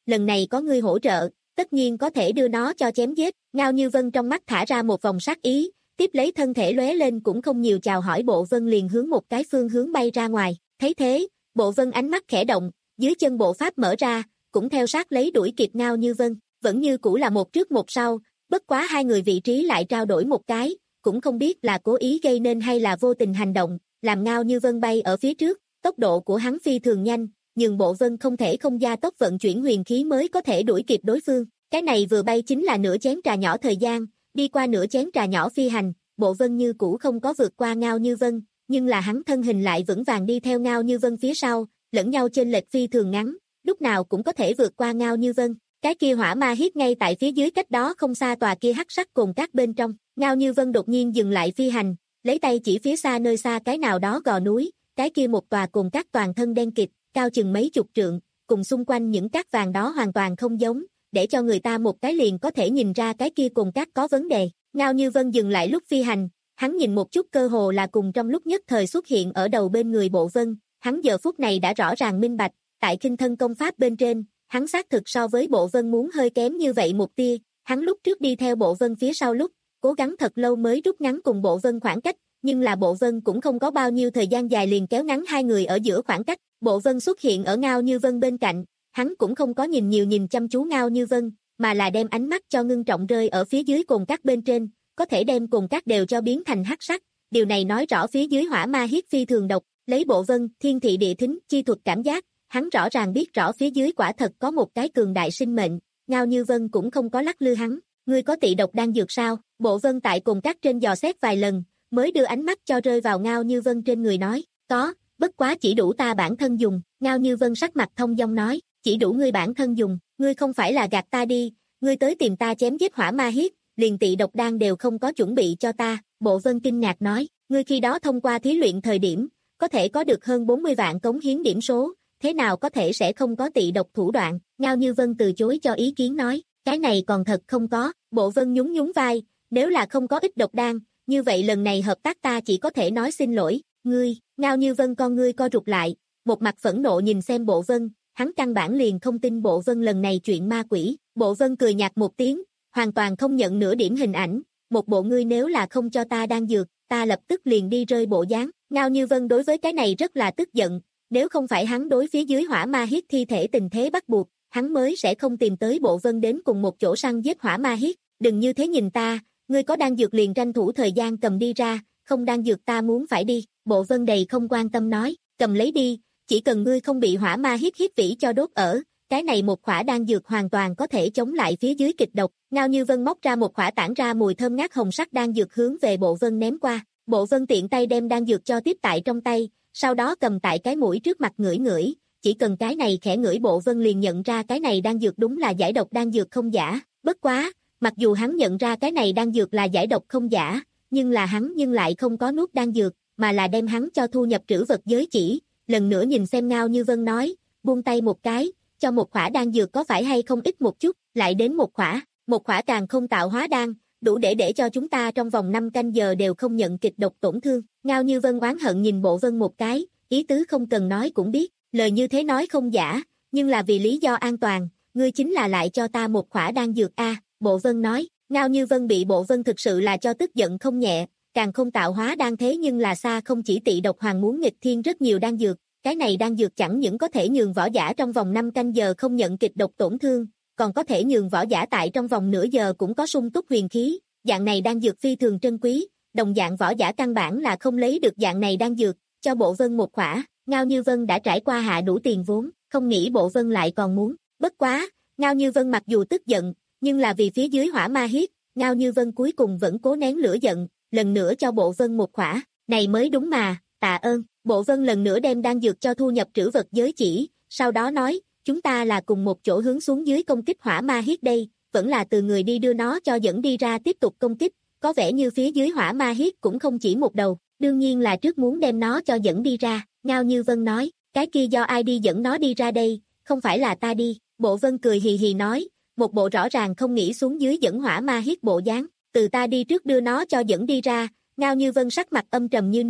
lần này có ngươi hỗ trợ, tất nhiên có thể đưa nó cho chém giết. Ngao Như Vân trong mắt thả ra một vòng sát ý, tiếp lấy thân thể lóe lên cũng không nhiều chào hỏi Bộ Vân liền hướng một cái phương hướng bay ra ngoài. Thấy thế, Bộ Vân ánh mắt khẽ động, dưới chân bộ pháp mở ra, cũng theo sát lấy đuổi kịp Ngao Như Vân, vẫn như cũ là một trước một sau, bất quá hai người vị trí lại trao đổi một cái, cũng không biết là cố ý gây nên hay là vô tình hành động, làm Ngao Như Vân bay ở phía trước, tốc độ của hắn phi thường nhanh, nhưng Bộ Vân không thể không gia tốc vận chuyển huyền khí mới có thể đuổi kịp đối phương. Cái này vừa bay chính là nửa chén trà nhỏ thời gian, đi qua nửa chén trà nhỏ phi hành, Bộ Vân như cũ không có vượt qua Ngao Như Vân, nhưng là hắn thân hình lại vững vàng đi theo Ngao Như Vân phía sau, lẫn nhau chênh lệch phi thường ngắn, lúc nào cũng có thể vượt qua Ngao Như Vân. Cái kia hỏa ma hiết ngay tại phía dưới cách đó không xa tòa kia hắc sắc cồn cát bên trong, Ngao Như Vân đột nhiên dừng lại phi hành, lấy tay chỉ phía xa nơi xa cái nào đó gò núi, cái kia một tòa cồn cát toàn thân đen kịt, cao chừng mấy chục trượng, cùng xung quanh những cát vàng đó hoàn toàn không giống, để cho người ta một cái liền có thể nhìn ra cái kia cồn cát có vấn đề. Ngao Như Vân dừng lại lúc phi hành, hắn nhìn một chút cơ hồ là cùng trong lúc nhất thời xuất hiện ở đầu bên người Bộ Vân, hắn giờ phút này đã rõ ràng minh bạch, tại khinh thân công pháp bên trên, hắn xác thực so với Bộ Vân muốn hơi kém như vậy một tia, hắn lúc trước đi theo Bộ Vân phía sau lúc, cố gắng thật lâu mới rút ngắn cùng Bộ Vân khoảng cách, nhưng là Bộ Vân cũng không có bao nhiêu thời gian dài liền kéo ngắn hai người ở giữa khoảng cách. Bộ Vân xuất hiện ở Ngao Như Vân bên cạnh, hắn cũng không có nhìn nhiều nhìn chăm chú Ngao Như Vân, mà là đem ánh mắt cho ngưng trọng rơi ở phía dưới cồn cát bên trên, có thể đem cồn cát đều cho biến thành hắc sắc, điều này nói rõ phía dưới hỏa ma hiết phi thường độc, lấy Bộ Vân thiên thị địa thính chi thuật cảm giác, hắn rõ ràng biết rõ phía dưới quả thật có một cái cường đại sinh mệnh. Ngao Như Vân cũng không có lắc lư hắn, ngươi có tị độc đang dược sao? Bộ Vân tại cồn cát trên dò xét vài lần, mới đưa ánh mắt cho rơi vào Ngao Như Vân trên người nói, có, bất quá chỉ đủ ta bản thân dùng. Ngao Như Vân sắc mặt thông dong nói, chỉ đủ ngươi bản thân dùng, ngươi không phải là gạt ta đi, ngươi tới tìm ta chém giết hỏa ma hiết, liền tị độc đan đều không có chuẩn bị cho ta. Bộ Vân kinh ngạc nói, ngươi khi đó thông qua thí luyện thời điểm, có thể có được hơn bốn mươi vạn cống hiến điểm số, thế nào có thể sẽ không có tị độc thủ đoạn? Ngao Như Vân từ chối cho ý kiến nói, cái này còn thật không có. Bộ Vân nhún nhún vai, nếu là không có ít độc đan, như vậy lần này hợp tác ta chỉ có thể nói xin lỗi, ngươi. Ngao Như Vân con ngươi co rụt lại, một mặt phẫn nộ nhìn xem Bộ Vân, hắn căn bản liền không tin Bộ Vân lần này chuyện ma quỷ. Bộ Vân cười nhạt một tiếng, hoàn toàn không nhận nửa điểm hình ảnh, một bộ ngươi nếu là không cho ta đan dược, ta lập tức liền đi rơi bộ dáng. Ngao Như Vân đối với cái này rất là tức giận, nếu không phải hắn đối phía dưới hỏa ma hiết thi thể tình thế bắt buộc, hắn mới sẽ không tìm tới Bộ Vân đến cùng một chỗ săn giết hỏa ma hiết. Đừng như thế nhìn ta, ngươi có đan dược liền tranh thủ thời gian cầm đi ra, không đan dược ta muốn phải đi. Bộ Vân đầy không quan tâm nói, cầm lấy đi, chỉ cần ngươi không bị hỏa ma hiết hiết vĩ cho đốt ở, cái này một khỏa đan dược hoàn toàn có thể chống lại phía dưới kịch độc. Ngao Như Vân móc ra một khỏa tản ra mùi thơm ngát hồng sắc đan dược hướng về Bộ Vân ném qua. Bộ Vân tiện tay đem đan dược cho tiếp tại trong tay, sau đó cầm tại cái mũi trước mặt ngửi ngửi, chỉ cần cái này khẽ ngửi Bộ Vân liền nhận ra cái này đan dược đúng là giải độc đan dược không giả. Bất quá, mặc dù hắn nhận ra cái này đan dược là giải độc không giả, nhưng là hắn nhưng lại không có nuốt đan dược, mà là đem hắn cho thu nhập trữ vật giới chỉ. Lần nữa nhìn xem Ngao Như Vân nói, buông tay một cái, cho một khỏa đan dược có phải hay không ít một chút, lại đến một khỏa, một khỏa càng không tạo hóa đan, đủ để để cho chúng ta trong vòng năm canh giờ đều không nhận kịch độc tổn thương. Ngao Như Vân oán hận nhìn Bộ Vân một cái, ý tứ không cần nói cũng biết, lời như thế nói không giả, nhưng là vì lý do an toàn, ngươi chính là lại cho ta một khỏa đan dược a. Bộ Vân nói. Ngao Như Vân bị Bộ Vân thực sự là cho tức giận không nhẹ, càng không tạo hóa đan thế nhưng là xa không chỉ tị độc hoàng muốn nghịch thiên rất nhiều đan dược, cái này đan dược chẳng những có thể nhường võ giả trong vòng năm canh giờ không nhận kịch độc tổn thương, còn có thể nhường võ giả tại trong vòng nửa giờ cũng có sung túc huyền khí, dạng này đan dược phi thường trân quý, đồng dạng võ giả căn bản là không lấy được dạng này đan dược, cho Bộ Vân một khỏa. Ngao Như Vân đã trải qua hạ đủ tiền vốn, không nghĩ Bộ Vân lại còn muốn, bất quá, Ngao Như Vân mặc dù tức giận, nhưng là vì phía dưới hỏa ma hiết, Ngao Như Vân cuối cùng vẫn cố nén lửa giận, lần nữa cho Bộ Vân một khỏa, này mới đúng mà, tạ ơn. Bộ Vân lần nữa đem đan dược cho thu nhập trữ vật giới chỉ, sau đó nói, chúng ta là cùng một chỗ hướng xuống dưới công kích hỏa ma hiết đây, vẫn là từ người đi đưa nó cho dẫn đi ra tiếp tục công kích, có vẻ như phía dưới hỏa ma hiết cũng không chỉ một đầu, đương nhiên là trước muốn đem nó cho dẫn đi ra. Ngao Như Vân nói, cái kia do ai đi dẫn nó đi ra đây, không phải là ta đi. Bộ Vân cười hì hì nói, một bộ rõ ràng không nghĩ xuống dưới dẫn hỏa ma hiết bộ dáng, từ ta đi trước đưa nó cho dẫn đi ra. Ngao Như Vân sắc mặt âm trầm như nước,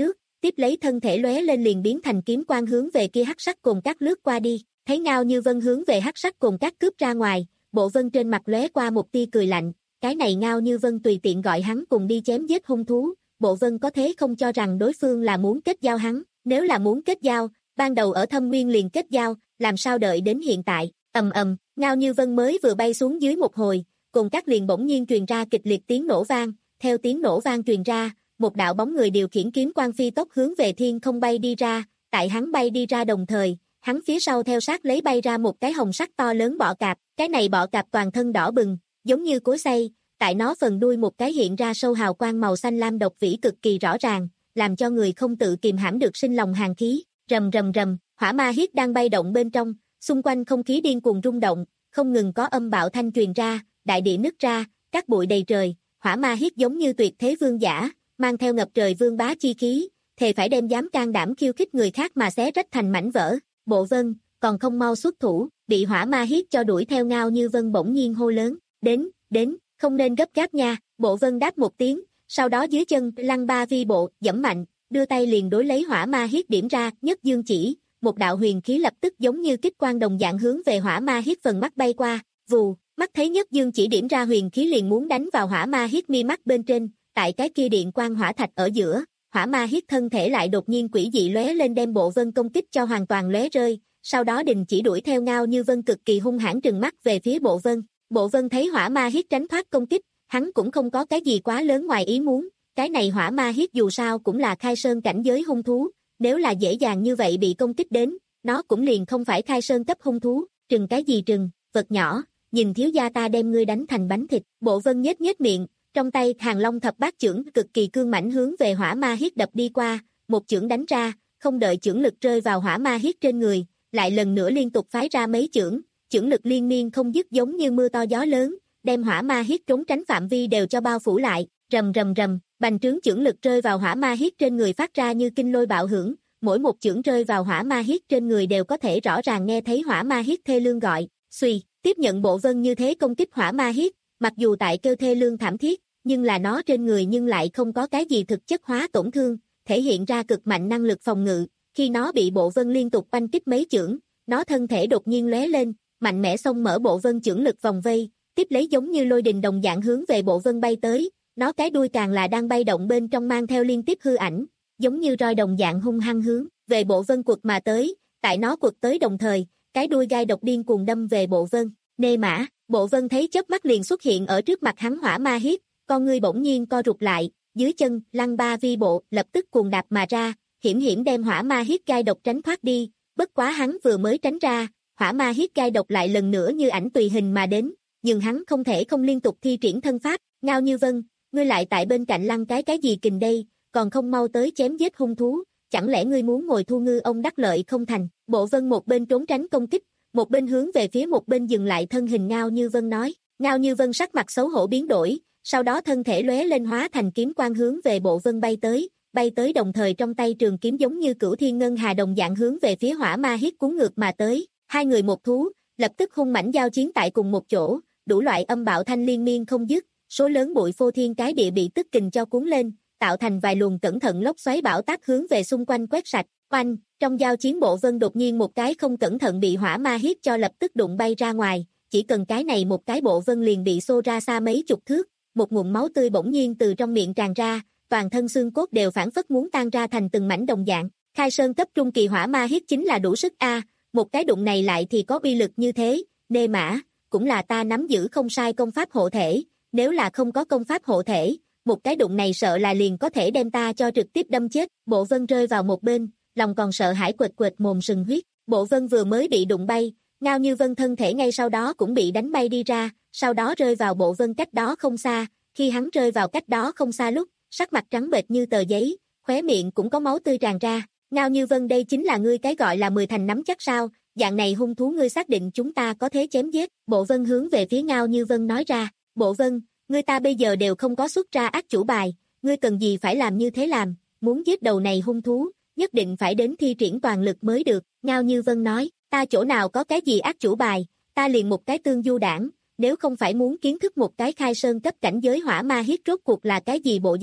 tiếp lấy thân thể lóe lên liền biến thành kiếm quang hướng về kia hắc sắc cồn cát lướt qua đi, thấy Ngao Như Vân hướng về hắc sắc cồn cát cướp ra ngoài, Bộ Vân trên mặt lóe qua một tia cười lạnh, cái này Ngao Như Vân tùy tiện gọi hắn cùng đi chém giết hung thú, Bộ Vân có thế không cho rằng đối phương là muốn kết giao hắn, nếu là muốn kết giao, ban đầu ở Thâm Nguyên liền kết giao, làm sao đợi đến hiện tại, ầm ầm, Ngao Như Vân mới vừa bay xuống dưới một hồi, cồn cát liền bỗng nhiên truyền ra kịch liệt tiếng nổ vang, theo tiếng nổ vang truyền ra, một đạo bóng người điều khiển kiếm quang phi tốc hướng về thiên không bay đi ra, tại hắn bay đi ra đồng thời, hắn phía sau theo sát lấy bay ra một cái hồng sắc to lớn bọ cạp, cái này bọ cạp toàn thân đỏ bừng, giống như cối xay, tại nó phần đuôi một cái hiện ra sâu hào quang màu xanh lam độc vĩ cực kỳ rõ ràng, làm cho người không tự kìm hãm được sinh lòng hàn khí, rầm rầm rầm, hỏa ma hiết đang bay động bên trong, xung quanh không khí điên cuồng rung động, không ngừng có âm bạo thanh truyền ra, đại địa nứt ra, cát bụi đầy trời, hỏa ma hiết giống như tuyệt thế vương giả, mang theo ngập trời vương bá chi khí, thề phải đem dám can đảm khiêu khích người khác mà xé rách thành mảnh vỡ. Bộ Vân, còn không mau xuất thủ, bị hỏa ma hiết cho đuổi theo Ngao Như Vân bỗng nhiên hô lớn, đến, đến, không nên gấp gáp nha, Bộ Vân đáp một tiếng, sau đó dưới chân lăng ba vi bộ, giẫm mạnh, đưa tay liền đối lấy hỏa ma hiết điểm ra, nhất dương chỉ, một đạo huyền khí lập tức giống như kích quang đồng dạng hướng về hỏa ma hiết phần mắt bay qua, vù, mắt thấy nhất dương chỉ điểm ra huyền khí liền muốn đánh vào hỏa ma hiết mi mắt bên trên, tại cái kia điện quang hỏa thạch ở giữa, hỏa ma hiết thân thể lại đột nhiên quỷ dị lóe lên đem Bộ Vân công kích cho hoàn toàn lóe rơi, sau đó đình chỉ đuổi theo Ngao Như Vân cực kỳ hung hãn trừng mắt về phía Bộ Vân. Bộ Vân thấy hỏa ma hiết tránh thoát công kích, hắn cũng không có cái gì quá lớn ngoài ý muốn, cái này hỏa ma hiết dù sao cũng là khai sơn cảnh giới hung thú, nếu là dễ dàng như vậy bị công kích đến, nó cũng liền không phải khai sơn cấp hung thú, trừng cái gì trừng, vật nhỏ, nhìn thiếu gia ta đem ngươi đánh thành bánh thịt. Bộ Vân nhếch nhếch miệng, trong tay Hàng Long thập bát chưởng cực kỳ cương mãnh hướng về hỏa ma hiết đập đi qua, một chưởng đánh ra, không đợi chưởng lực rơi vào hỏa ma hiết trên người, lại lần nữa liên tục phái ra mấy chưởng, chưởng lực liên miên không dứt giống như mưa to gió lớn, đem hỏa ma hiết trốn tránh phạm vi đều cho bao phủ lại, rầm rầm rầm, bành trướng chưởng lực rơi vào hỏa ma hiết trên người phát ra như kinh lôi bạo hưởng, mỗi một chưởng rơi vào hỏa ma hiết trên người đều có thể rõ ràng nghe thấy hỏa ma hiết thê lương gọi, suy, tiếp nhận Bộ Vân như thế công kích hỏa ma hiết, mặc dù tại kêu thê lương thảm thiết, nhưng là nó trên người nhưng lại không có cái gì thực chất hóa tổn thương, thể hiện ra cực mạnh năng lực phòng ngự, khi nó bị Bộ Vân liên tục oanh kích mấy chưởng, nó thân thể đột nhiên lóe lên, mạnh mẽ xông mở Bộ Vân chưởng lực vòng vây, tiếp lấy giống như lôi đình đồng dạng hướng về Bộ Vân bay tới, nó cái đuôi càng là đang bay động bên trong mang theo liên tiếp hư ảnh, giống như roi đồng dạng hung hăng hướng về Bộ Vân quật mà tới, tại nó quật tới đồng thời, cái đuôi gai độc điên cuồng đâm về Bộ Vân, nê mã, Bộ Vân thấy chớp mắt liền xuất hiện ở trước mặt hắn hỏa ma hiết, con ngươi bỗng nhiên co rụt lại, dưới chân lăng ba vi bộ lập tức cuồng đạp mà ra, hiểm hiểm đem hỏa ma hiết gai độc tránh thoát đi, bất quá hắn vừa mới tránh ra, hỏa ma hiết gai độc lại lần nữa như ảnh tùy hình mà đến, nhưng hắn không thể không liên tục thi triển thân pháp, Ngao Như Vân, ngươi lại tại bên cạnh lăng cái cái gì kình đây, còn không mau tới chém giết hung thú, chẳng lẽ ngươi muốn ngồi thu ngư ông đắc lợi không thành. Bộ Vân một bên trốn tránh công kích, một bên hướng về phía một bên dừng lại thân hình Ngao Như Vân nói, Ngao Như Vân sắc mặt xấu hổ biến đổi, sau đó thân thể lóe lên hóa thành kiếm quang hướng về Bộ Vân bay tới, bay tới đồng thời trong tay trường kiếm giống như cửu thiên ngân hà đồng dạng hướng về phía hỏa ma hiết cuốn ngược mà tới, hai người một thú, lập tức hung mãnh giao chiến tại cùng một chỗ, đủ loại âm bạo thanh liên miên không dứt, số lớn bụi phô thiên cái địa bị tức kình cho cuốn lên, tạo thành vài luồng cẩn thận lốc xoáy bão táp hướng về xung quanh quét sạch, oanh, trong giao chiến Bộ Vân đột nhiên một cái không cẩn thận bị hỏa ma hiết cho lập tức đụng bay ra ngoài, chỉ cần cái này một cái Bộ Vân liền bị xô ra xa mấy chục thước, một ngụm máu tươi bỗng nhiên từ trong miệng tràn ra, toàn thân xương cốt đều phản phất muốn tan ra thành từng mảnh đồng dạng, khai sơn cấp trung kỳ hỏa ma hiết chính là đủ sức a, một cái đụng này lại thì có uy lực như thế, nê mã, cũng là ta nắm giữ không sai công pháp hộ thể, nếu là không có công pháp hộ thể, một cái đụng này sợ là liền có thể đem ta cho trực tiếp đâm chết. Bộ Vân rơi vào một bên, lòng còn sợ hãi quệt quệt mồm sừng huyết, Bộ Vân vừa mới bị đụng bay, Ngao Như Vân thân thể ngay sau đó cũng bị đánh bay đi ra, sau đó rơi vào Bộ Vân cách đó không xa, khi hắn rơi vào cách đó không xa lúc, sắc mặt trắng bệch như tờ giấy, khóe miệng cũng có máu tươi tràn ra, Ngao Như Vân đây chính là ngươi cái gọi là mười thành nắm chắc sao, dạng này hung thú ngươi xác định chúng ta có thế chém giết. Bộ Vân hướng về phía Ngao Như Vân nói ra, Bộ Vân, ngươi ta bây giờ đều không có xuất ra ác chủ bài, ngươi cần gì phải làm như thế làm, muốn giết đầu này hung thú, nhất định phải đến thi triển toàn lực mới được. Ngao Như Vân nói, ta chỗ nào có cái gì ác chủ bài, ta liền một cái tương du đảng, nếu không phải muốn kiến thức một cái khai sơn cấp cảnh giới hỏa ma hiết rốt cuộc là cái gì bộ dáng,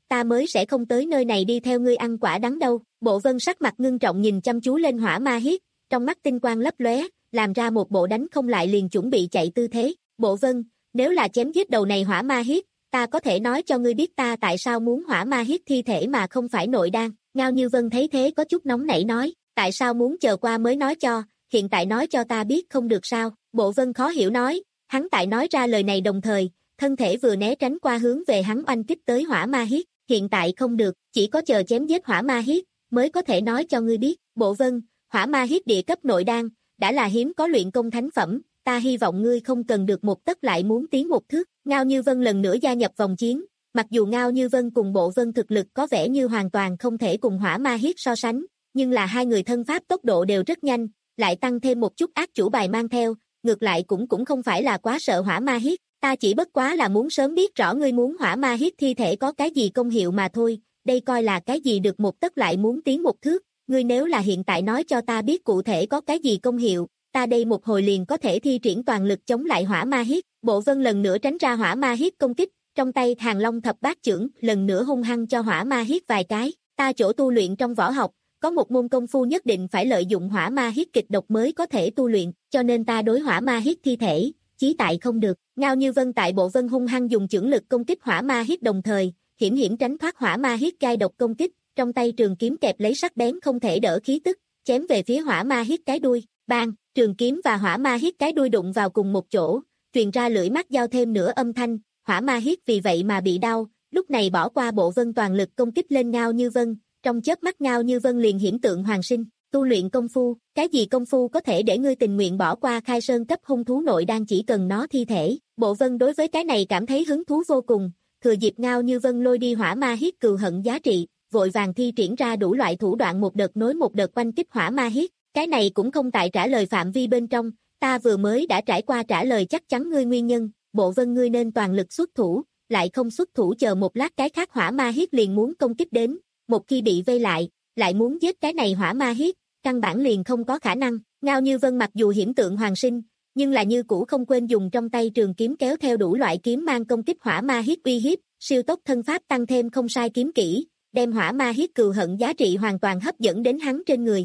ta mới sẽ không tới nơi này đi theo ngươi ăn quả đắng đâu. Bộ Vân sắc mặt ngưng trọng nhìn chăm chú lên Hỏa Ma Hiết, trong mắt tinh quang lấp lóe, làm ra một bộ đánh không lại liền chuẩn bị chạy tư thế. Bộ Vân, nếu là chém giết đầu này Hỏa Ma Hiết, ta có thể nói cho ngươi biết ta tại sao muốn Hỏa Ma Hiết thi thể mà không phải nội đan. Ngao Như Vân thấy thế có chút nóng nảy nói, tại sao muốn chờ qua mới nói cho, hiện tại nói cho ta biết không được sao? Bộ Vân khó hiểu nói, hắn tại nói ra lời này đồng thời, thân thể vừa né tránh qua hướng về hắn oanh kích tới Hỏa Ma Hiết, hiện tại không được, chỉ có chờ chém giết Hỏa Ma Hiết, mới có thể nói cho ngươi biết. Bộ Vân, Hỏa Ma Hiết địa cấp nội đan, đã là hiếm có luyện công thánh phẩm, ta hy vọng ngươi không cần được một tấc lại muốn tiến một thước. Ngao Như Vân lần nữa gia nhập vòng chiến, mặc dù Ngao Như Vân cùng Bộ Vân thực lực có vẻ như hoàn toàn không thể cùng Hỏa Ma Hiết so sánh, nhưng là hai người thân pháp tốc độ đều rất nhanh, lại tăng thêm một chút ác chủ bài mang theo, ngược lại cũng cũng không phải là quá sợ Hỏa Ma Hiết, ta chỉ bất quá là muốn sớm biết rõ ngươi muốn Hỏa Ma Hiết thi thể có cái gì công hiệu mà thôi, đây coi là cái gì được một tấc lại muốn tiến một thước, ngươi nếu là hiện tại nói cho ta biết cụ thể có cái gì công hiệu, ta đây một hồi liền có thể thi triển toàn lực chống lại Hỏa Ma Hiết. Bộ Vân lần nữa tránh ra Hỏa Ma Hiết công kích, trong tay Hàng Long thập bát chưởng lần nữa hung hăng cho Hỏa Ma Hiết vài cái, ta chỗ tu luyện trong võ học, có một môn công phu nhất định phải lợi dụng Hỏa Ma Hiết kịch độc mới có thể tu luyện, cho nên ta đối Hỏa Ma Hiết thi thể, chí tại không được. Ngao Như Vân tại Bộ Vân hung hăng dùng chưởng lực công kích Hỏa Ma Hiết đồng thời, hiểm hiểm tránh thoát Hỏa Ma Hiết gai độc công kích, trong tay trường kiếm kẹp lấy sắc bén không thể đỡ khí tức, chém về phía Hỏa Ma Hiết cái đuôi. Bang, trường kiếm và Hỏa Ma Hiết cái đuôi đụng vào cùng một chỗ, truyền ra lưỡi mắt giao thêm nửa âm thanh, Hỏa Ma Hiết vì vậy mà bị đau, lúc này bỏ qua Bộ Vân toàn lực công kích lên Ngao Như Vân, trong chớp mắt Ngao Như Vân liền hiển tượng hoàng sinh, tu luyện công phu, cái gì công phu có thể để ngươi tình nguyện bỏ qua khai sơn cấp hung thú nội đan chỉ cần nó thi thể. Bộ Vân đối với cái này cảm thấy hứng thú vô cùng, thừa dịp Ngao Như Vân lôi đi Hỏa Ma Hiết cừu hận giá trị, vội vàng thi triển ra đủ loại thủ đoạn một đợt nối một đợt quanh kích Hỏa Ma Hiết, cái này cũng không tại trả lời phạm vi bên trong, ta vừa mới đã trải qua trả lời chắc chắn ngươi nguyên nhân, Bộ Vân ngươi nên toàn lực xuất thủ, lại không xuất thủ chờ một lát cái khác Hỏa Ma Hiết liền muốn công kích đến, một khi bị vây lại, lại muốn giết cái này Hỏa Ma Hiết, căn bản liền không có khả năng. Ngao Như Vân mặc dù hiểm tượng hoàng sinh, nhưng là như cũ không quên dùng trong tay trường kiếm kéo theo đủ loại kiếm mang công kích Hỏa Ma Hiết uy hiếp, siêu tốc thân pháp tăng thêm không sai kiếm kỹ, đem Hỏa Ma Hiết cừu hận giá trị hoàn toàn hấp dẫn đến hắn trên người.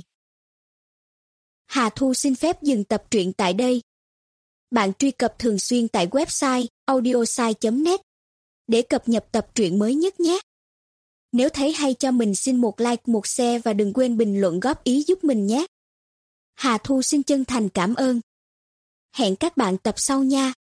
Hà Thu xin phép dừng tập truyện tại đây. Bạn truy cập thường xuyên tại website audiosai chấm net để cập nhật tập truyện mới nhất nhé. Nếu thấy hay cho mình xin một like, một share và đừng quên bình luận góp ý giúp mình nhé. Hà Thu xin chân thành cảm ơn. Hẹn các bạn tập sau nha.